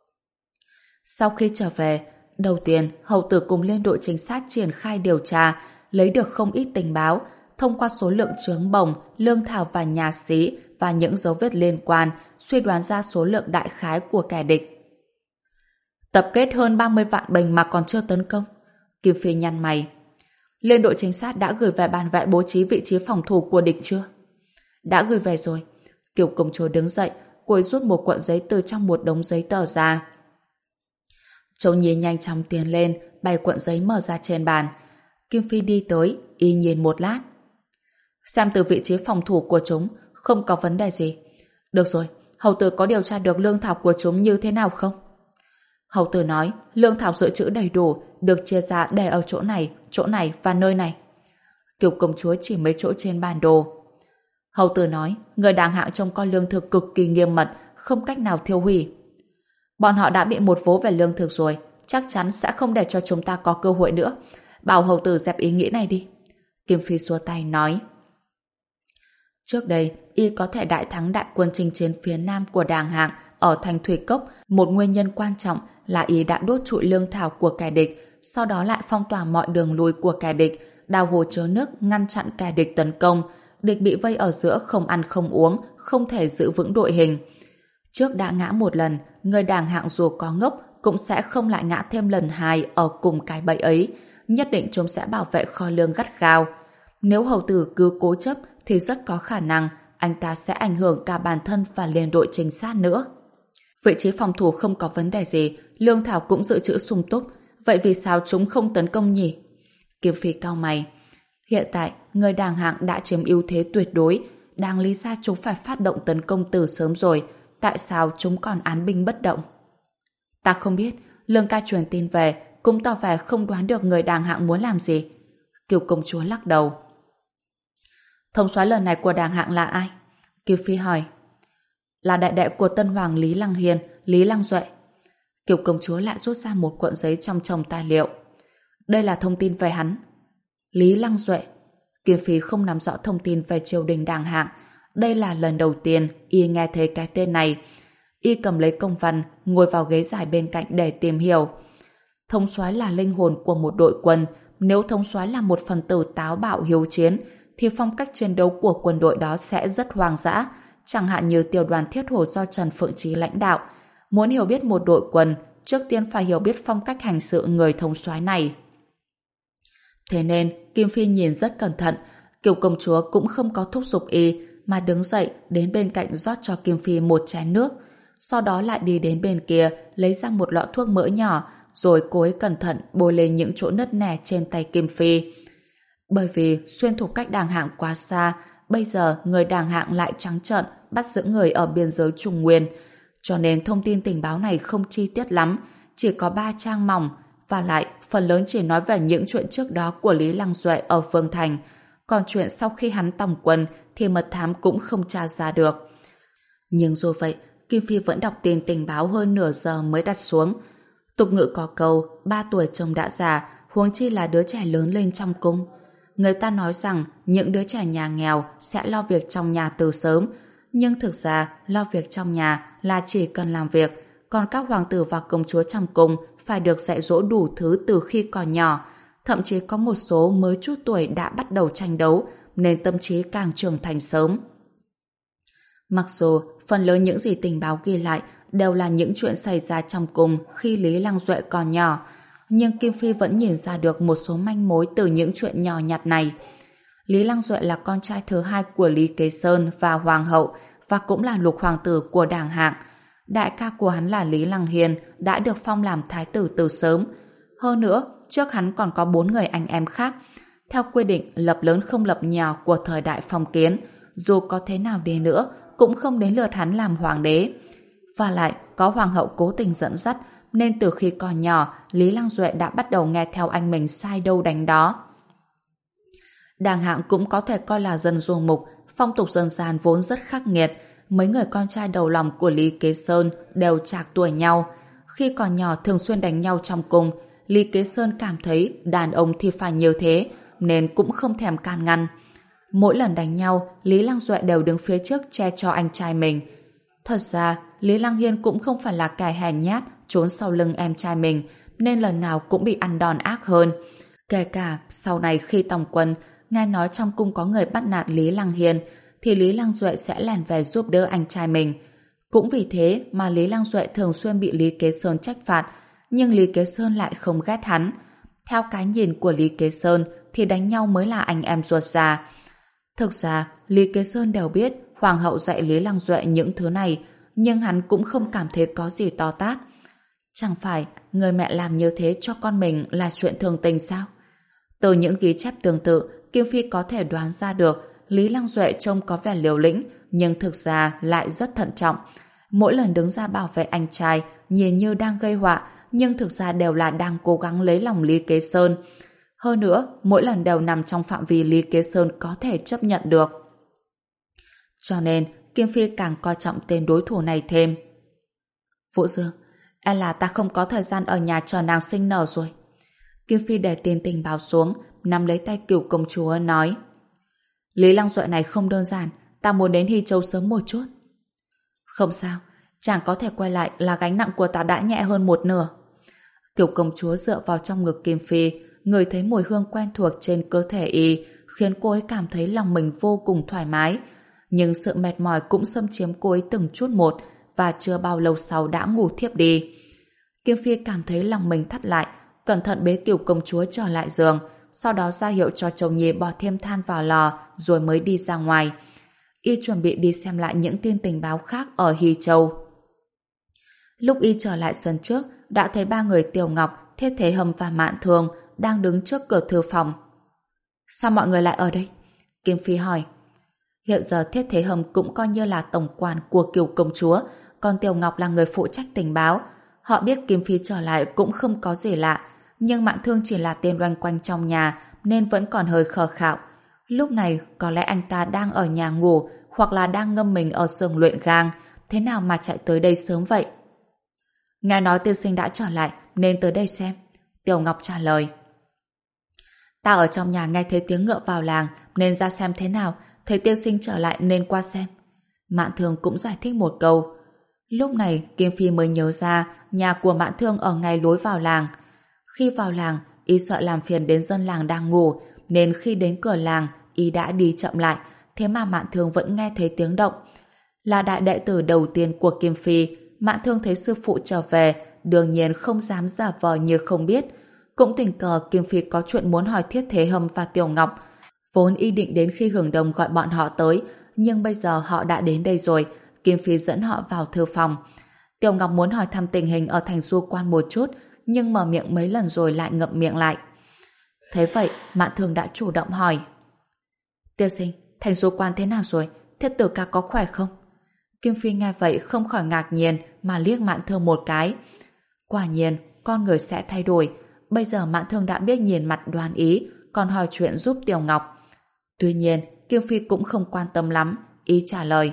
Sau khi trở về, đầu tiên hầu tử cùng liên đội trinh sát triển khai điều tra, lấy được không ít tình báo. Thông qua số lượng trướng bồng, lương thảo và nhà xí và những dấu vết liên quan, suy đoán ra số lượng đại khái của kẻ địch. Tập kết hơn ba mươi vạn binh mà còn chưa tấn công. Kim Phi nhăn mày. Liên đội trinh sát đã gửi về bàn vệ bố trí vị trí phòng thủ của địch chưa? Đã gửi về rồi. Kiều công chúa đứng dậy, cô ấy rút một cuộn giấy từ trong một đống giấy tờ ra. Châu Nhi nhanh chóng tiến lên, bày cuộn giấy mở ra trên bàn. Kim Phi đi tới, y nhìn một lát. Xem từ vị trí phòng thủ của chúng, không có vấn đề gì. Được rồi, hầu tử có điều tra được lương thảo của chúng như thế nào không? Hầu tử nói, lương thảo dự trữ đầy đủ, được chia ra để ở chỗ này, chỗ này và nơi này. Kiều công chúa chỉ mấy chỗ trên bản đồ. Hầu tử nói, người Đàng Hạng trông coi lương thực cực kỳ nghiêm mật, không cách nào thiêu hủy. Bọn họ đã bị một vố về lương thực rồi, chắc chắn sẽ không để cho chúng ta có cơ hội nữa. Bảo hầu tử dẹp ý nghĩ này đi. Kim Phi xua tay nói. Trước đây, y có thể đại thắng đại quân chinh chiến phía nam của Đàng Hạng ở thành Thủy Cốc. Một nguyên nhân quan trọng là y đã đốt trụi lương thảo của kẻ địch, sau đó lại phong tỏa mọi đường lui của kẻ địch, đào hồ chứa nước ngăn chặn kẻ địch tấn công. Địch bị vây ở giữa không ăn không uống, không thể giữ vững đội hình. Trước đã ngã một lần, người Đàng Hạng dù có ngốc cũng sẽ không lại ngã thêm lần hai ở cùng cái bẫy ấy. Nhất định chúng sẽ bảo vệ kho lương gắt gao. Nếu hầu tử cứ cố chấp thì rất có khả năng anh ta sẽ ảnh hưởng cả bản thân và liên đội trinh sát nữa. Vị trí phòng thủ không có vấn đề gì, lương thảo cũng dự trữ sung túc, vậy vì sao chúng không tấn công nhỉ? Kim Phi cau mày. Hiện tại, người Đàng Hạng đã chiếm ưu thế tuyệt đối, đáng lý ra chúng phải phát động tấn công từ sớm rồi, tại sao chúng còn án binh bất động? Ta không biết, Lương ca truyền tin về, cũng tỏ vẻ không đoán được người Đàng Hạng muốn làm gì. Kiều công chúa lắc đầu. Thống soái lần này của Đàng Hạng là ai? Kiều Phi hỏi. Là đại đệ của Tân Hoàng Lý Lăng Hiền, Lý Lăng Duệ. Kiều công chúa lại rút ra một cuộn giấy trong chồng tài liệu. Đây là thông tin về hắn. Lý Lăng Duệ. Kiều Phi không nắm rõ thông tin về triều đình Đàng Hạng. Đây là lần đầu tiên y nghe thấy cái tên này. Y cầm lấy công văn, ngồi vào ghế dài bên cạnh để tìm hiểu. Thống soái là linh hồn của một đội quân. Nếu thống soái là một phần tử táo bạo hiếu chiến, thì phong cách chiến đấu của quân đội đó sẽ rất hoang dã, chẳng hạn như tiểu đoàn thiết hổ do Trần Phượng Chí lãnh đạo. Muốn hiểu biết một đội quân, trước tiên phải hiểu biết phong cách hành sự người thống soái này. Thế nên, Kim Phi nhìn rất cẩn thận, Kiều công chúa cũng không có thúc giục y, mà đứng dậy đến bên cạnh rót cho Kim Phi một chén nước, sau đó lại đi đến bên kia lấy ra một lọ thuốc mỡ nhỏ, rồi cô ấy cẩn thận bôi lên những chỗ nứt nẻ trên tay Kim Phi. Bởi vì xuyên thục cách Đàng Hạng quá xa, bây giờ người Đàng Hạng lại trắng trợn bắt giữ người ở biên giới Trung Nguyên, cho nên thông tin tình báo này không chi tiết lắm, chỉ có ba trang mỏng, và lại phần lớn chỉ nói về những chuyện trước đó của Lý Lăng Duệ ở Vương Thành, còn chuyện sau khi hắn tòng quân thì mật thám cũng không tra ra được. Nhưng dù vậy, Kim Phi vẫn đọc tin tình báo hơn nửa giờ mới đặt xuống. Tục ngữ có câu, ba tuổi chồng đã già, huống chi là đứa trẻ lớn lên trong cung. Người ta nói rằng những đứa trẻ nhà nghèo sẽ lo việc trong nhà từ sớm, nhưng thực ra lo việc trong nhà là chỉ cần làm việc, còn các hoàng tử và công chúa trong cung phải được dạy dỗ đủ thứ từ khi còn nhỏ, thậm chí có một số mới chút tuổi đã bắt đầu tranh đấu, nên tâm trí càng trưởng thành sớm. Mặc dù phần lớn những gì tình báo ghi lại đều là những chuyện xảy ra trong cung khi Lý Lăng Duệ còn nhỏ, nhưng Kim Phi vẫn nhìn ra được một số manh mối từ những chuyện nhỏ nhặt này. Lý Lăng Duệ là con trai thứ hai của Lý Kế Sơn và Hoàng hậu, và cũng là lục hoàng tử của Đàng Hạng. Đại ca của hắn là Lý Lăng Hiền đã được phong làm thái tử từ sớm. Hơn nữa, trước hắn còn có bốn người anh em khác. Theo quy định lập lớn không lập nhỏ của thời đại phong kiến, dù có thế nào đi nữa cũng không đến lượt hắn làm hoàng đế. Và lại, có hoàng hậu cố tình dẫn dắt, nên từ khi còn nhỏ, Lý Lăng Duệ đã bắt đầu nghe theo anh mình sai đâu đánh đó. Đàng Hạng cũng có thể coi là dân du mục, phong tục dân gian vốn rất khắc nghiệt. Mấy người con trai đầu lòng của Lý Kế Sơn đều trạc tuổi nhau. Khi còn nhỏ thường xuyên đánh nhau trong cung, Lý Kế Sơn cảm thấy đàn ông thì phải như thế, nên cũng không thèm can ngăn. Mỗi lần đánh nhau, Lý Lăng Duệ đều đứng phía trước che cho anh trai mình. Thật ra, Lý Lăng Hiên cũng không phải là kẻ hèn nhát trốn sau lưng em trai mình, nên lần nào cũng bị ăn đòn ác hơn. Kể cả sau này khi tòng quân, nghe nói trong cung có người bắt nạt Lý Lăng Hiên, thì Lý Lăng Duệ sẽ lẻn về giúp đỡ anh trai mình. Cũng vì thế mà Lý Lăng Duệ thường xuyên bị Lý Kế Sơn trách phạt, nhưng Lý Kế Sơn lại không ghét hắn. Theo cái nhìn của Lý Kế Sơn thì đánh nhau mới là anh em ruột già. Thực ra, Lý Kế Sơn đều biết hoàng hậu dạy Lý Lăng Duệ những thứ này, nhưng hắn cũng không cảm thấy có gì to tát. Chẳng phải người mẹ làm như thế cho con mình là chuyện thường tình sao? Từ những ghi chép tương tự, Kim Phi có thể đoán ra được Lý Lăng Duệ trông có vẻ liều lĩnh, nhưng thực ra lại rất thận trọng. Mỗi lần đứng ra bảo vệ anh trai, nhìn như đang gây họa, nhưng thực ra đều là đang cố gắng lấy lòng Lý Kế Sơn. Hơn nữa, mỗi lần đều nằm trong phạm vi Lý Kế Sơn có thể chấp nhận được. Cho nên, Kim Phi càng coi trọng tên đối thủ này thêm. Vũ Dương, e là ta không có thời gian ở nhà chờ nàng sinh nở rồi. Kim Phi để tin tình báo xuống, nắm lấy tay Cửu công chúa nói: Lý Lăng Duệ này không đơn giản, ta muốn đến Hy Châu sớm một chút. Không sao, chàng có thể quay lại là gánh nặng của ta đã nhẹ hơn một nửa. Cửu công chúa dựa vào trong ngực Kim Phi, ngửi thấy mùi hương quen thuộc trên cơ thể y, khiến cô ấy cảm thấy lòng mình vô cùng thoải mái. Nhưng sự mệt mỏi cũng xâm chiếm cô ấy từng chút một, và chưa bao lâu sau đã ngủ thiếp đi. Kim Phi cảm thấy lòng mình thắt lại, cẩn thận bế Cửu công chúa trở lại giường, sau đó ra hiệu cho chồng nhi bỏ thêm than vào lò, rồi mới đi ra ngoài. Y chuẩn bị đi xem lại những tin tình báo khác ở Hy Châu. Lúc y trở lại sân trước, đã thấy ba người Tiểu Ngọc, Thiết Thế Hâm và Mạn Thương đang đứng trước cửa thư phòng. Sao mọi người lại ở đây? Kim Phi hỏi. Hiện giờ Thiết Thế Hâm cũng coi như là tổng quản của Cửu công chúa, còn Tiểu Ngọc là người phụ trách tình báo. Họ biết Kim Phi trở lại cũng không có gì lạ, nhưng Mạn Thương chỉ là tên loanh quanh trong nhà nên vẫn còn hơi khờ khạo. Lúc này có lẽ anh ta đang ở nhà ngủ hoặc là đang ngâm mình ở xưởng luyện gang, thế nào mà chạy tới đây sớm vậy? Nghe nói tiên sinh đã trở lại nên tới đây xem. Tiểu Ngọc trả lời. Ta ở trong nhà nghe thấy tiếng ngựa vào làng nên ra xem thế nào, thấy tiên sinh trở lại nên qua xem. Mạn Thương cũng giải thích một câu. Lúc này Kim Phi mới nhớ ra nhà của Mạn Thương ở ngay lối vào làng. Khi vào làng, y sợ làm phiền đến dân làng đang ngủ, nên khi đến cửa làng, y đã đi chậm lại, thế mà Mạn Thương vẫn nghe thấy tiếng động. Là đại đệ tử đầu tiên của Kim Phi, Mạn Thương thấy sư phụ trở về, đương nhiên không dám giả vờ như không biết. Cũng tình cờ Kim Phi có chuyện muốn hỏi Thiết Thế Hâm và Tiểu Ngọc, vốn ý định đến khi Hưởng Đông gọi bọn họ tới, nhưng bây giờ họ đã đến đây rồi. Kim Phi dẫn họ vào thư phòng. Tiểu Ngọc muốn hỏi thăm tình hình ở thành Du Quan một chút, nhưng mở miệng mấy lần rồi lại ngậm miệng lại. Thế vậy, Mạn Thường đã chủ động hỏi: Tiên sinh, thành Du Quan thế nào rồi? Thiết tử ca có khỏe không? Kim Phi nghe vậy không khỏi ngạc nhiên mà liếc Mạn Thương một cái. Quả nhiên, con người sẽ thay đổi. Bây giờ Mạn Thương đã biết nhìn mặt đoan ý, còn hỏi chuyện giúp Tiểu Ngọc. Tuy nhiên, Kim Phi cũng không quan tâm lắm, ý trả lời: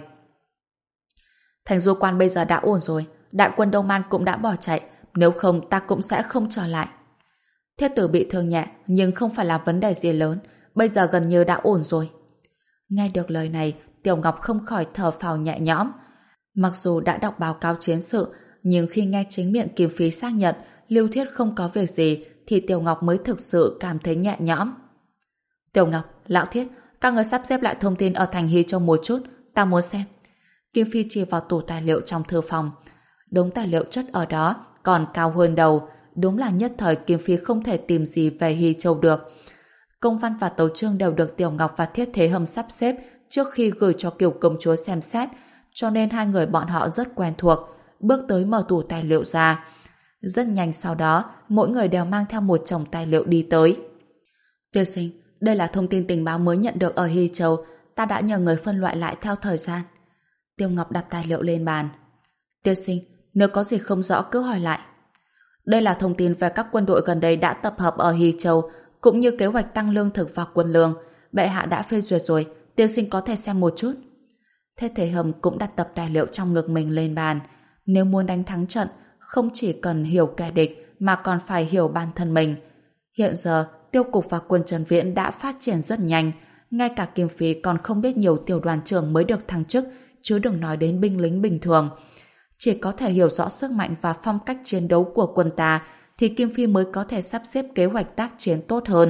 Thành Du Quan bây giờ đã ổn rồi, đại quân Đông Man cũng đã bỏ chạy, nếu không ta cũng sẽ không trở lại. Thiết tử bị thương nhẹ, nhưng không phải là vấn đề gì lớn, bây giờ gần như đã ổn rồi. Nghe được lời này, Tiểu Ngọc không khỏi thở phào nhẹ nhõm. Mặc dù đã đọc báo cáo chiến sự, nhưng khi nghe chính miệng Kim Phi xác nhận Lưu Thiết không có việc gì, thì Tiểu Ngọc mới thực sự cảm thấy nhẹ nhõm. Tiểu Ngọc, Lão Thiết, các người sắp xếp lại thông tin ở thành Hy Châu một chút, ta muốn xem. Kim Phi chỉ vào tủ tài liệu trong thư phòng. Đống tài liệu chất ở đó còn cao hơn đầu. Đúng là nhất thời Kim Phi không thể tìm gì về Hy Châu được. Công văn và tấu chương đều được Tiểu Ngọc và Thiết Thế Hâm sắp xếp trước khi gửi cho Kiều công chúa xem xét, cho nên hai người bọn họ rất quen thuộc. Bước tới mở tủ tài liệu ra. Rất nhanh sau đó, mỗi người đều mang theo một chồng tài liệu đi tới. Tiên sinh, đây là thông tin tình báo mới nhận được ở Hy Châu, ta đã nhờ người phân loại lại theo thời gian. Tiêu Ngọc đặt tài liệu lên bàn. Tiên sinh, nếu có gì không rõ cứ hỏi lại. Đây là thông tin về các quân đội gần đây đã tập hợp ở Hy Châu, cũng như kế hoạch tăng lương thực và quân lương. Bệ hạ đã phê duyệt rồi, tiên sinh có thể xem một chút. Thế Thế Hâm cũng đặt tập tài liệu trong ngực mình lên bàn. Nếu muốn đánh thắng trận, không chỉ cần hiểu kẻ địch mà còn phải hiểu bản thân mình. Hiện giờ, tiêu cục và quân Trần Viễn đã phát triển rất nhanh. Ngay cả Kim Phi còn không biết nhiều tiểu đoàn trưởng mới được thăng chức, chứ đừng nói đến binh lính bình thường. Chỉ có thể hiểu rõ sức mạnh và phong cách chiến đấu của quân ta thì Kim Phi mới có thể sắp xếp kế hoạch tác chiến tốt hơn.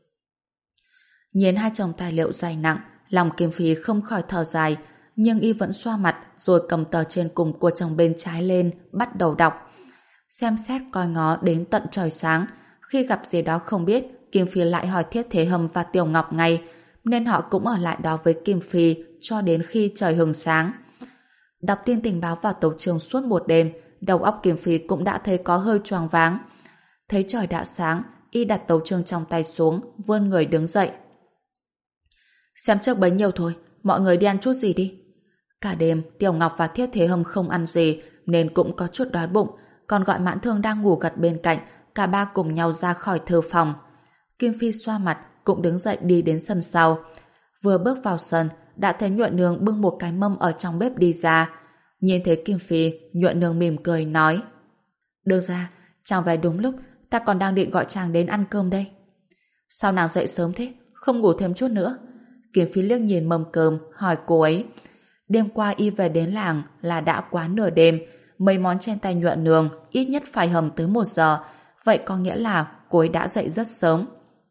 Nhìn hai chồng tài liệu dày nặng, lòng Kim Phi không khỏi thở dài, nhưng y vẫn xoa mặt rồi cầm tờ trên cùng của chồng bên trái lên, bắt đầu đọc. Xem xét coi ngó đến tận trời sáng, khi gặp gì đó không biết, Kim Phi lại hỏi Thiết Thế Hâm và Tiểu Ngọc ngay, nên họ cũng ở lại đó với Kim Phi cho đến khi trời hừng sáng. Đọc tin tình báo và tấu chương suốt một đêm, đầu óc Kim Phi cũng đã thấy có hơi choáng váng. Thấy trời đã sáng, y đặt tấu chương trong tay xuống, vươn người đứng dậy. Xem trước bấy nhiêu thôi, mọi người đi ăn chút gì đi. Cả đêm, Tiểu Ngọc và Thiết Thế Hâm không ăn gì, nên cũng có chút đói bụng, còn gọi Mãn Thương đang ngủ gật bên cạnh, cả ba cùng nhau ra khỏi thư phòng. Kim Phi xoa mặt, cũng đứng dậy đi đến sân sau. Vừa bước vào sân, đã thấy Nhuận Nương bưng một cái mâm ở trong bếp đi ra. Nhìn thấy Kim Phi, Nhuận Nương mỉm cười nói: Đưa ra, chàng về đúng lúc, ta còn đang định gọi chàng đến ăn cơm đây. Sao nàng dậy sớm thế, không ngủ thêm chút nữa? Kim Phi liếc nhìn mâm cơm, hỏi cô ấy. Đêm qua y về đến làng là đã quá nửa đêm, mấy món trên tay Nhuận Nương ít nhất phải hầm tới một giờ, vậy có nghĩa là cô ấy đã dậy rất sớm.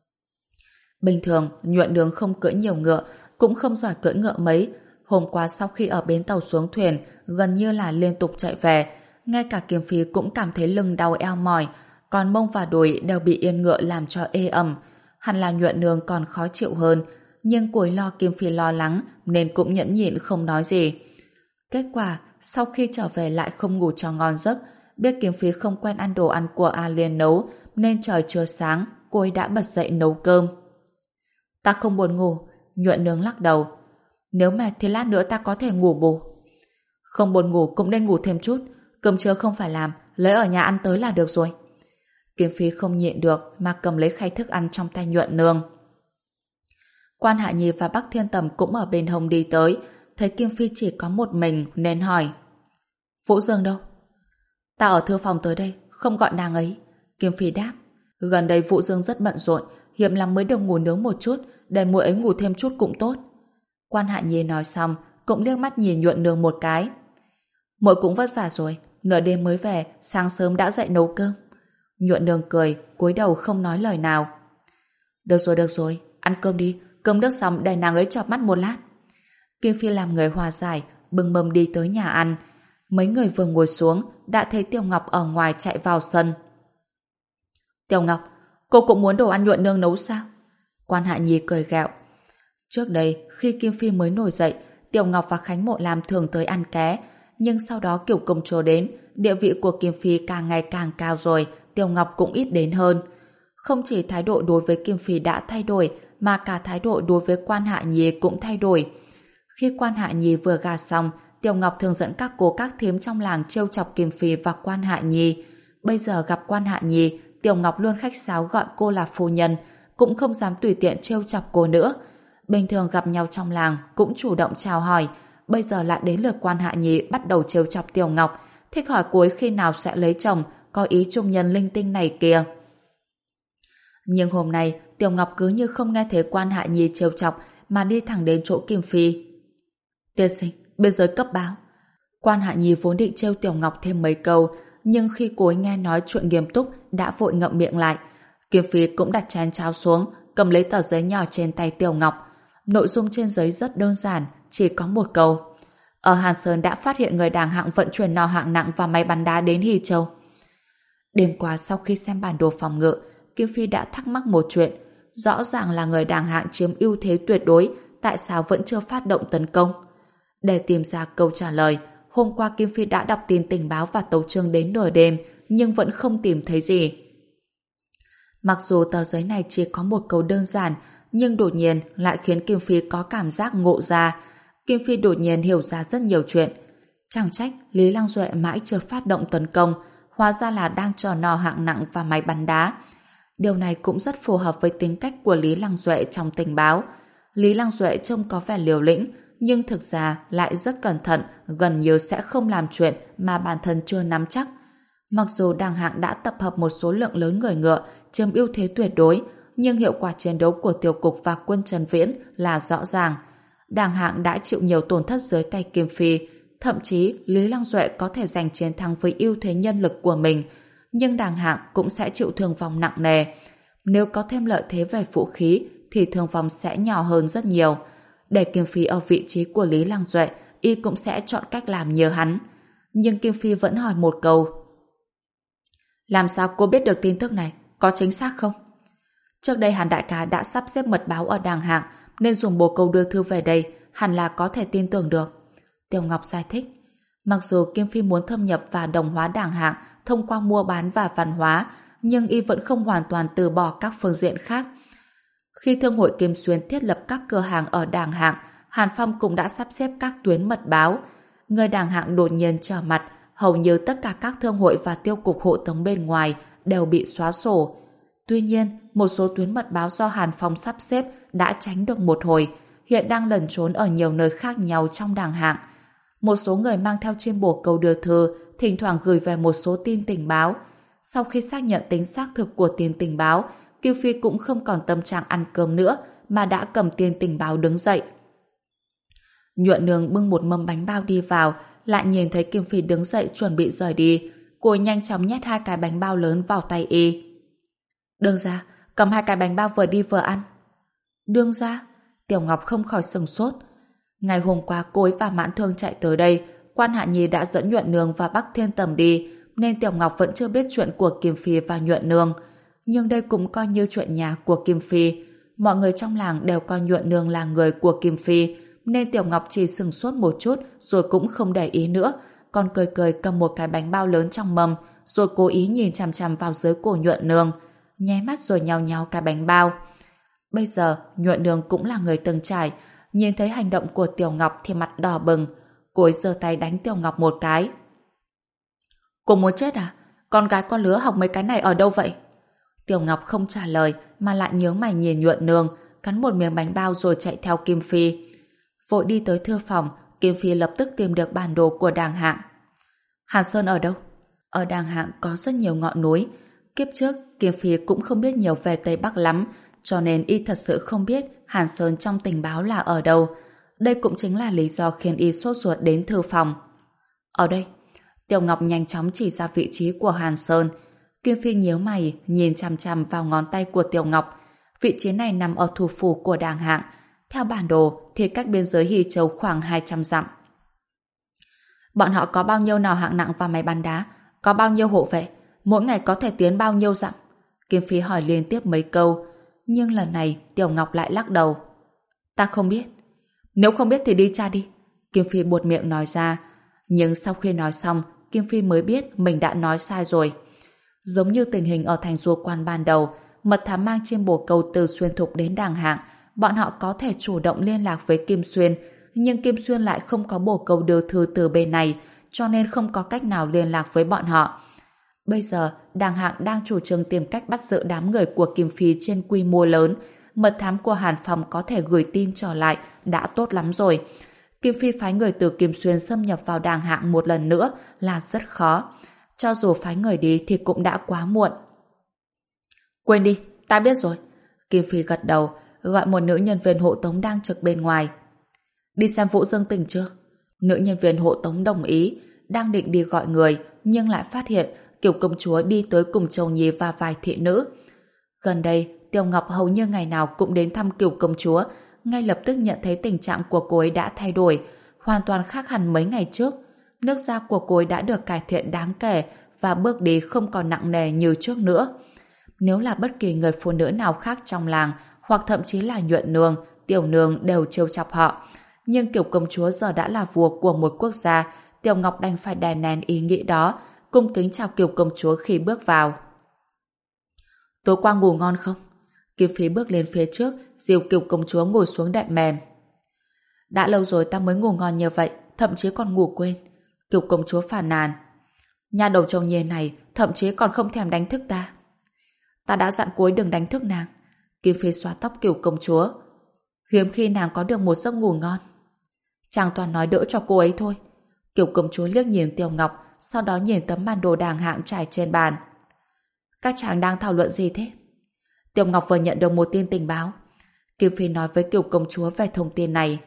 Bình thường, Nhuận Nương không cưỡi nhiều ngựa, cũng không giỏi cưỡi ngựa mấy. Hôm qua sau khi ở bến tàu xuống thuyền, gần như là liên tục chạy về. Ngay cả Kim Phi cũng cảm thấy lưng đau eo mỏi, còn mông và đùi đều bị yên ngựa làm cho ê ẩm. Hẳn là Nhuận Nương còn khó chịu hơn, nhưng cuối lo Kim Phi lo lắng nên cũng nhẫn nhịn không nói gì. Kết quả, sau khi trở về lại không ngủ cho ngon giấc, biết Kim Phi không quen ăn đồ ăn của A Liên nấu, nên trời chưa sáng, cô ấy đã bật dậy nấu cơm. Ta không buồn ngủ. Nhuận Nương lắc đầu. Nếu mệt thì lát nữa ta có thể ngủ bù. Không buồn ngủ cũng nên ngủ thêm chút. Cơm trưa không phải làm, lấy ở nhà ăn tới là được rồi. Kim Phi không nhịn được mà cầm lấy khay thức ăn trong tay Nhuận Nương. Quan Hạ Nhi và Bắc Thiên Tầm cũng ở bên hông đi tới, thấy Kim Phi chỉ có một mình nên hỏi: Vũ Dương đâu? Ta ở thư phòng tới đây, không gọi nàng ấy. Kim Phi đáp. Gần đây Vũ Dương rất bận rộn, hiếm lắm mới được ngủ nướng một chút, để muội ấy ngủ thêm chút cũng tốt. Quan Hạ Nhi nói xong, cũng liếc mắt nhìn Nhuận Nương một cái. Muội cũng vất vả rồi, nửa đêm mới về, sáng sớm đã dậy nấu cơm. Nhuận Nương cười, cúi đầu không nói lời nào. Được rồi, được rồi, ăn cơm đi, cơm nước xong để nàng ấy chợp mắt một lát. Kim Phi làm người hòa giải, bưng mâm đi tới nhà ăn. Mấy người vừa ngồi xuống đã thấy Tiểu Ngọc ở ngoài chạy vào sân. Tiểu Ngọc, cô cũng muốn đồ ăn nhuận nương nấu sao? Quan Hạ Nhi cười ghẹo. Trước đây, khi Kim Phi mới nổi dậy, Tiểu Ngọc và Khánh Mộ Lam thường tới ăn ké, nhưng sau đó Kiều Công Chúa đến, địa vị của Kim Phi càng ngày càng cao rồi, Tiểu Ngọc cũng ít đến hơn. Không chỉ thái độ đối với Kim Phi đã thay đổi, mà cả thái độ đối với Quan Hạ Nhi cũng thay đổi. Khi Quan Hạ Nhi vừa gả xong, Tiểu Ngọc thường dẫn các cô các thím trong làng trêu chọc Kim Phi và Quan Hạ Nhi. Bây giờ gặp Quan Hạ Nhi, Tiểu Ngọc luôn khách sáo gọi cô là phu nhân, cũng không dám tùy tiện trêu chọc cô nữa. Bình thường gặp nhau trong làng cũng chủ động chào hỏi, bây giờ lại đến lượt Quan Hạ Nhi bắt đầu trêu chọc Tiểu Ngọc, thích hỏi cô ấy khi nào sẽ lấy chồng, có ý trung nhân linh tinh này kìa. Nhưng hôm nay Tiểu Ngọc cứ như không nghe thấy Quan Hạ Nhi trêu chọc mà đi thẳng đến chỗ Kim Phi. Tiên sinh, bên dưới cấp báo. Quan Hạ Nhi vốn định trêu Tiểu Ngọc thêm mấy câu, nhưng khi cô ấy nghe nói chuyện nghiêm túc đã vội ngậm miệng lại. Kim Phi cũng đặt chén cháo xuống, cầm lấy tờ giấy nhỏ trên tay Tiểu Ngọc. Nội dung trên giấy rất đơn giản, chỉ có một câu. Ở Hàn Sơn đã phát hiện người đàng hạng vận chuyển nỏ hạng nặng và máy bắn đá đến Hy Châu. Đêm qua sau khi xem bản đồ phòng ngự, Kim Phi đã thắc mắc một chuyện. Rõ ràng là người đàng hạng chiếm ưu thế tuyệt đối, tại sao vẫn chưa phát động tấn công? Để tìm ra câu trả lời, hôm qua Kim Phi đã đọc tin tình báo và tấu chương đến nửa đêm, nhưng vẫn không tìm thấy gì. Mặc dù tờ giấy này chỉ có một câu đơn giản, nhưng đột nhiên lại khiến Kim Phi có cảm giác ngộ ra. Kim Phi đột nhiên hiểu ra rất nhiều chuyện. Chẳng trách Lý Lăng Duệ mãi chưa phát động tấn công, hóa ra là đang chờ nỏ hạng nặng và máy bắn đá. Điều này cũng rất phù hợp với tính cách của Lý Lăng Duệ trong tình báo. Lý Lăng Duệ trông có vẻ liều lĩnh, nhưng thực ra lại rất cẩn thận, gần như sẽ không làm chuyện mà bản thân chưa nắm chắc. Mặc dù đàng hạng đã tập hợp một số lượng lớn người ngựa, chiếm ưu thế tuyệt đối, nhưng hiệu quả chiến đấu của Tiểu Cục và quân Trần Viễn là rõ ràng. Đàng hạng đã chịu nhiều tổn thất dưới tay Kim Phi, thậm chí Lý Lăng Duệ có thể giành chiến thắng với ưu thế nhân lực của mình, nhưng đàng hạng cũng sẽ chịu thương vong nặng nề. Nếu có thêm lợi thế về vũ khí thì thương vong sẽ nhỏ hơn rất nhiều. Để Kim Phi ở vị trí của Lý Lăng Duệ, y cũng sẽ chọn cách làm như hắn. Nhưng Kim Phi vẫn hỏi một câu. Làm sao cô biết được tin tức này? Có chính xác không? Trước đây Hàn đại ca đã sắp xếp mật báo ở đàng hạng, nên dùng bồ câu đưa thư về đây, hẳn là có thể tin tưởng được. Tiểu Ngọc giải thích. Mặc dù Kim Phi muốn thâm nhập và đồng hóa đàng hạng thông qua mua bán và văn hóa, nhưng y vẫn không hoàn toàn từ bỏ các phương diện khác. Khi Thương hội Kim Xuyên thiết lập các cửa hàng ở đàng hạng, Hàn Phong cũng đã sắp xếp các tuyến mật báo. Người đàng hạng đột nhiên trở mặt, hầu như tất cả các thương hội và tiêu cục hộ tống bên ngoài đều bị xóa sổ. Tuy nhiên, một số tuyến mật báo do Hàn Phong sắp xếp đã tránh được một hồi, hiện đang lẩn trốn ở nhiều nơi khác nhau trong đàng hạng. Một số người mang theo trên bổ câu đưa thư, thỉnh thoảng gửi về một số tin tình báo. Sau khi xác nhận tính xác thực của tin tình báo, Kiều Phi cũng không còn tâm trạng ăn cơm nữa, mà đã cầm tin tình báo đứng dậy. Nhuận Nương bưng một mâm bánh bao đi vào, lại nhìn thấy Kim Phi đứng dậy chuẩn bị rời đi. Cô nhanh chóng nhét hai cái bánh bao lớn vào tay y. Đương gia, cầm hai cái bánh bao vừa đi vừa ăn. Đương gia? Tiểu Ngọc không khỏi sừng sốt. Ngày hôm qua cô ấy và Mãn Thương chạy tới đây, Quan Hạ Nhi đã dẫn Nhuận Nương và Bắc Thiên Tầm đi, nên Tiểu Ngọc vẫn chưa biết chuyện của Kim Phi và Nhuận Nương. Nhưng đây cũng coi như chuyện nhà của Kim Phi. Mọi người trong làng đều coi Nhuận Nương là người của Kim Phi, nên Tiểu Ngọc chỉ sừng sốt một chút rồi cũng không để ý nữa, còn cười cười cầm một cái bánh bao lớn trong mâm, rồi cố ý nhìn chằm chằm vào dưới cổ Nhuận Nương, nháy mắt rồi nhào nhào cái bánh bao. Bây giờ Nhuận Nương cũng là người từng trải, nhìn thấy hành động của Tiểu Ngọc thì mặt đỏ bừng. Cô ấy giơ tay đánh Tiểu Ngọc một cái. Cô muốn chết à? Con gái con lứa học mấy cái này ở đâu vậy? Tiểu Ngọc không trả lời mà lại nhớ mày nhìn Nhuận Nương, cắn một miếng bánh bao rồi chạy theo Kim Phi. Vội đi tới thư phòng, Kim Phi lập tức tìm được bản đồ của đàng hạng. Hàn Sơn ở đâu? Ở đàng hạng có rất nhiều ngọn núi. Kiếp trước, Kim Phi cũng không biết nhiều về Tây Bắc lắm, cho nên y thật sự không biết Hàn Sơn trong tình báo là ở đâu. Đây cũng chính là lý do khiến y sốt ruột đến thư phòng. Ở đây. Tiểu Ngọc nhanh chóng chỉ ra vị trí của Hàn Sơn. Kim Phi nhíu mày, nhìn chằm chằm vào ngón tay của Tiểu Ngọc. Vị trí này nằm ở thủ phủ của đàng hạng. Theo bản đồ thì cách biên giới Hy Châu khoảng hai trăm dặm. Bọn họ có bao nhiêu nào hạng nặng và máy bắn đá, có bao nhiêu hộ vệ, mỗi ngày có thể tiến bao nhiêu dặm? Kim Phi hỏi liên tiếp mấy câu, nhưng lần này Tiểu Ngọc lại lắc đầu. Ta không biết. Nếu không biết thì đi tra đi. Kim Phi buột miệng nói ra, nhưng sau khi nói xong, Kim Phi mới biết mình đã nói sai rồi. Giống như tình hình ở thành du quan ban đầu, mật thám mang chim bồ câu từ Xuyên Thục đến Đàng Hạng, bọn họ có thể chủ động liên lạc với Kim Xuyên, nhưng Kim Xuyên lại không có bồ câu đưa thư từ bên này, cho nên không có cách nào liên lạc với bọn họ. Bây giờ, Đàng Hạng đang chủ trương tìm cách bắt giữ đám người của Kim Phi trên quy mô lớn. Mật thám của Hàn Phong có thể gửi tin trở lại đã tốt lắm rồi. Kim Phi phái người từ Kim Xuyên xâm nhập vào Đàng Hạng một lần nữa là rất khó. Cho dù phái người đi thì cũng đã quá muộn. Quên đi, ta biết rồi. Kim Phi gật đầu, gọi một nữ nhân viên hộ tống đang trực bên ngoài. Đi xem Vũ Dương Tỉnh chưa? Nữ nhân viên hộ tống đồng ý, đang định đi gọi người, nhưng lại phát hiện Kiều công chúa đi tới cùng Châu Nhi và vài thị nữ. Gần đây, Tiêu Ngọc hầu như ngày nào cũng đến thăm Kiều công chúa, ngay lập tức nhận thấy tình trạng của cô ấy đã thay đổi, hoàn toàn khác hẳn mấy ngày trước. Nước da của cô ấy đã được cải thiện đáng kể và bước đi không còn nặng nề như trước nữa. Nếu là bất kỳ người phụ nữ nào khác trong làng, hoặc thậm chí là Nhuận Nương, Tiểu Nương đều trêu chọc họ. Nhưng Kiều công chúa giờ đã là vua của một quốc gia, Tiểu Ngọc đành phải đè nén ý nghĩ đó, cung kính chào Kiều công chúa khi bước vào. Tối qua ngủ ngon không? Kim Phi bước lên phía trước, dìu Kiều công chúa ngồi xuống đệm mềm. Đã lâu rồi ta mới ngủ ngon như vậy, thậm chí còn ngủ quên. Kiều công chúa phàn nàn. Nhà đầu chồng nhề này thậm chí còn không thèm đánh thức ta. Ta đã dặn cô ấy đừng đánh thức nàng. Kim Phi xóa tóc Kiều công chúa. Hiếm khi nàng có được một giấc ngủ ngon. Chàng toàn nói đỡ cho cô ấy thôi. Kiều công chúa liếc nhìn Tiểu Ngọc, sau đó nhìn tấm bản đồ Đàng Hạng trải trên bàn. Các chàng đang thảo luận gì thế? Tiểu Ngọc vừa nhận được một tin tình báo. Kim Phi nói với Kiều công chúa về thông tin này.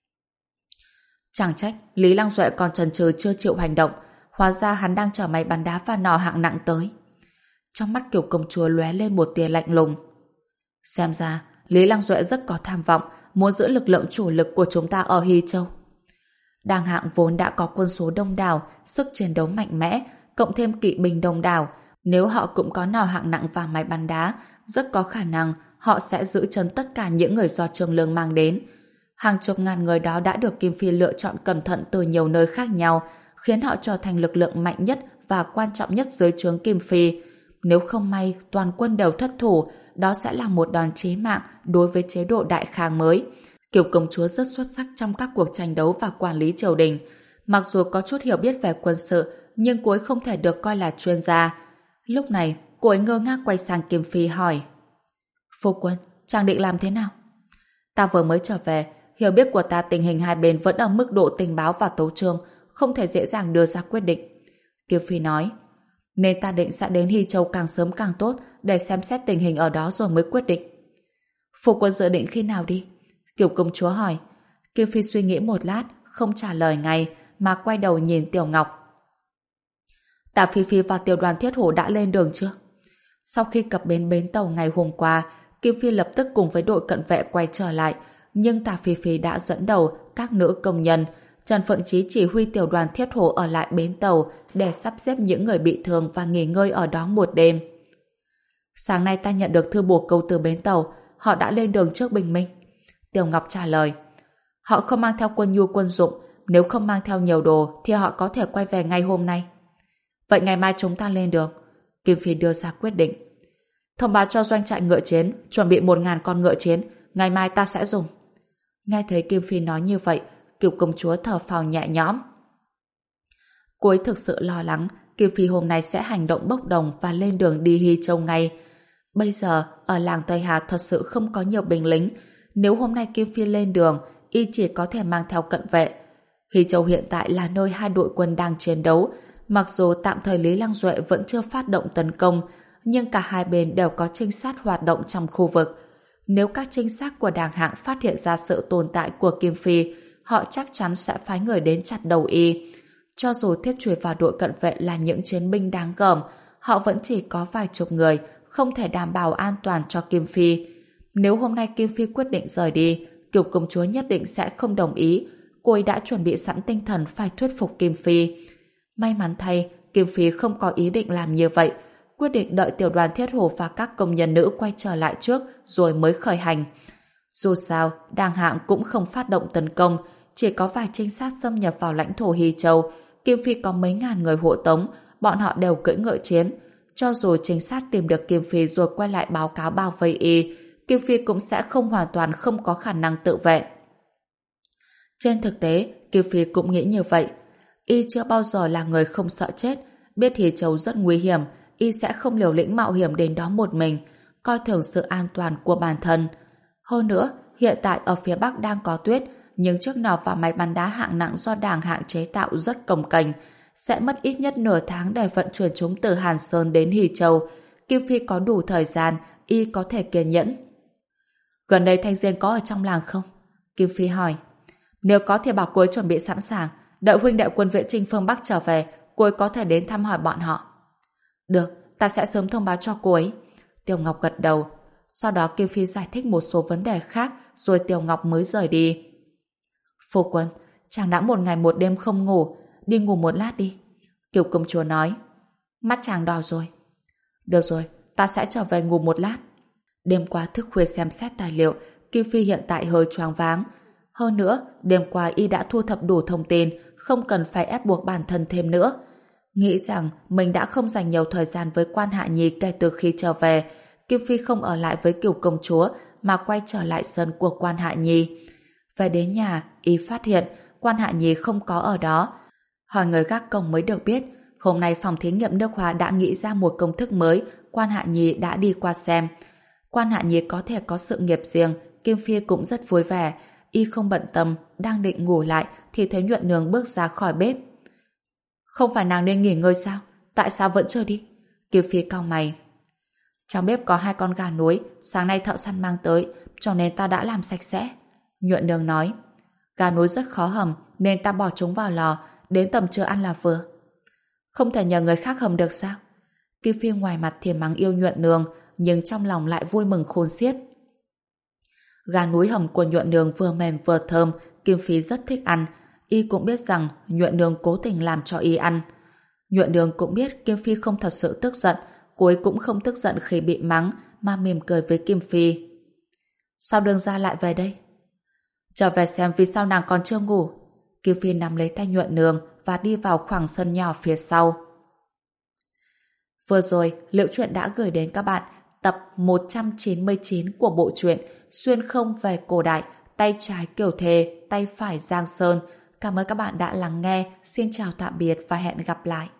Chẳng trách Lý Lăng Duệ còn chần chừ chưa chịu hành động, hóa ra hắn đang chở máy bắn đá và nỏ hạng nặng tới. Trong mắt Kiều công chúa lóe lên một tia lạnh lùng. Xem ra Lý Lăng Duệ rất có tham vọng, muốn giữ lực lượng chủ lực của chúng ta ở Hy Châu. Đàng Hạng vốn đã có quân số đông đảo, sức chiến đấu mạnh mẽ, cộng thêm kỵ binh đông đảo, nếu họ cũng có nỏ hạng nặng và máy bắn đá, rất có khả năng họ sẽ giữ chân tất cả những người do Trương Lương mang đến. Hàng chục ngàn người đó đã được Kim Phi lựa chọn cẩn thận từ nhiều nơi khác nhau, khiến họ trở thành lực lượng mạnh nhất và quan trọng nhất dưới trướng Kim Phi. Nếu không may toàn quân đều thất thủ, đó sẽ là một đòn chí mạng đối với chế độ Đại Khang mới. Kiều công chúa rất xuất sắc trong các cuộc tranh đấu và quản lý triều đình. Mặc dù có chút hiểu biết về quân sự, nhưng cô ấy không thể được coi là chuyên gia. Lúc này, cô ấy ngơ ngác quay sang Kim Phi hỏi: Phu quân, chàng định làm thế nào? Ta vừa mới trở về, hiểu biết của ta tình hình hai bên vẫn ở mức độ tình báo và tấu chương, không thể dễ dàng đưa ra quyết định. Kim Phi nói: Nên ta định sẽ đến Hy Châu càng sớm càng tốt để xem xét tình hình ở đó rồi mới quyết định. Phu quân dự định khi nào đi? Kiều công chúa hỏi. Kim Phi suy nghĩ một lát, không trả lời ngay, mà quay đầu nhìn Tiểu Ngọc. Tạ Phi Phi và Tiểu đoàn Thiết Hổ đã lên đường chưa? Sau khi cập bến bến tàu ngày hôm qua, Kim Phi lập tức cùng với đội cận vệ quay trở lại, nhưng Tạ Phi Phi đã dẫn đầu các nữ công nhân. Trần Phượng Chí chỉ huy Tiểu đoàn Thiết Hổ ở lại bến tàu để sắp xếp những người bị thương và nghỉ ngơi ở đó một đêm. Sáng nay ta nhận được thư bổ câu từ bến tàu, họ đã lên đường trước bình minh. Tiểu Ngọc trả lời. Họ không mang theo quân nhu quân dụng, nếu không mang theo nhiều đồ thì họ có thể quay về ngay hôm nay. Vậy ngày mai chúng ta lên đường. Kim Phi đưa ra quyết định. Thông báo cho doanh trại ngựa chiến chuẩn bị một ngàn con ngựa chiến, ngày mai ta sẽ dùng. Nghe thấy Kim Phi nói như vậy, Kiều công chúa thở phào nhẹ nhõm. Cô ấy thực sự lo lắng Kim Phi hôm nay sẽ hành động bốc đồng và lên đường đi Hy Châu ngay. Bây giờ ở làng Tây Hà thật sự không có nhiều binh lính, nếu hôm nay Kim Phi lên đường, y chỉ có thể mang theo cận vệ. Hy Châu hiện tại là nơi hai đội quân đang chiến đấu, mặc dù tạm thời Lý Lăng Duệ vẫn chưa phát động tấn công, nhưng cả hai bên đều có trinh sát hoạt động trong khu vực. Nếu các trinh sát của Đàng Hạng phát hiện ra sự tồn tại của Kim Phi, họ chắc chắn sẽ phái người đến chặt đầu y. Cho dù Thiết Chùy và đội cận vệ là những chiến binh đáng gờm, họ vẫn chỉ có vài chục người, không thể đảm bảo an toàn cho Kim Phi. Nếu hôm nay Kim Phi quyết định rời đi, Kiều công chúa nhất định sẽ không đồng ý. Cô cô ấy đã chuẩn bị sẵn tinh thần phải thuyết phục Kim Phi. May mắn thay, Kim Phi không có ý định làm như vậy, quyết định đợi tiểu đoàn thiết hổ và các công nhân nữ quay trở lại trước rồi mới khởi hành. Dù sao, Đàng Hạng cũng không phát động tấn công, chỉ có vài trinh sát xâm nhập vào lãnh thổ Hy Châu. Kim Phi có mấy ngàn người hộ tống, bọn họ đều cưỡi ngựa chiến. Cho dù trinh sát tìm được Kim Phi rồi quay lại báo cáo bao vây y, Kim Phi cũng sẽ không hoàn toàn không có khả năng tự vệ. Trên thực tế, Kim Phi cũng nghĩ như vậy. Y chưa bao giờ là người không sợ chết, biết Hy Châu rất nguy hiểm, y sẽ không liều lĩnh mạo hiểm đến đó một mình, coi thường sự an toàn của bản thân. Hơn nữa, hiện tại ở phía Bắc đang có tuyết, nhưng chiếc nỏ và máy bắn đá hạng nặng do Đàng Hạng chế tạo rất cồng kềnh, sẽ mất ít nhất nửa tháng để vận chuyển chúng từ Hàn Sơn đến Hy Châu. Kim Phi có đủ thời gian, y có thể kiên nhẫn. Gần đây Thanh Diên có ở trong làng không? Kim Phi hỏi. Nếu có thì bảo cô ấy chuẩn bị sẵn sàng, đợi huynh đệ quân vệ Trinh phương Bắc trở về, cô ấy có thể đến thăm hỏi bọn họ. Được, ta sẽ sớm thông báo cho cô ấy. Tiêu Ngọc gật đầu. Sau đó Kim Phi giải thích một số vấn đề khác, rồi Tiêu Ngọc mới rời đi. Phu quân, chàng đã một ngày một đêm không ngủ, đi ngủ một lát đi. Kiều công chúa nói. Mắt chàng đỏ rồi. Được rồi, ta sẽ trở về ngủ một lát. Đêm qua thức khuya xem xét tài liệu, Kim Phi hiện tại hơi choáng váng. Hơn nữa, đêm qua y đã thu thập đủ thông tin, không cần phải ép buộc bản thân thêm nữa. Nghĩ rằng mình đã không dành nhiều thời gian với Quan Hạ Nhi kể từ khi trở về, Kim Phi không ở lại với Kiều công chúa mà quay trở lại sân của Quan Hạ Nhi. Về đến nhà, y phát hiện Quan Hạ Nhi không có ở đó. Hỏi người gác cổng mới được biết, hôm nay phòng thí nghiệm nước hoa đã nghĩ ra một công thức mới, Quan Hạ Nhi đã đi qua xem. Quan Hạ Nhi có thể có sự nghiệp riêng, Kim Phi cũng rất vui vẻ. Y không bận tâm, đang định ngủ lại thì thấy Nhuận Nương bước ra khỏi bếp. Không phải nàng nên nghỉ ngơi sao? Tại sao vẫn chưa đi? Kim Phi cau mày. Trong bếp có hai con gà núi, sáng nay thợ săn mang tới, cho nên ta đã làm sạch sẽ. Nhuận Nương nói. Gà núi rất khó hầm, nên ta bỏ chúng vào lò, đến tầm trưa ăn là vừa. Không thể nhờ người khác hầm được sao? Kim Phi ngoài mặt thì mắng yêu Nhuận Nương, nhưng trong lòng lại vui mừng khôn xiết. Gà núi hầm của Nhuận Nương vừa mềm vừa thơm, Kim Phi rất thích ăn. Y cũng biết rằng Nhuận Nương cố tình làm cho y ăn. Nhuận Nương cũng biết Kim Phi không thật sự tức giận, cô ấy cũng không tức giận khi bị mắng, mà mỉm cười với Kim Phi. Sao Đường gia lại về đây? Trở về xem vì sao nàng còn chưa ngủ. Kim Phi nắm lấy tay Nhuận Nương và đi vào khoảng sân nhỏ phía sau. Vừa rồi, Liễu Chuyện đã gửi đến các bạn tập một trăm chín mươi chín của bộ truyện Xuyên không về cổ đại, tay trái Kiều Thề, tay phải Giang Sơn. Cảm ơn các bạn đã lắng nghe. Xin chào tạm biệt và hẹn gặp lại.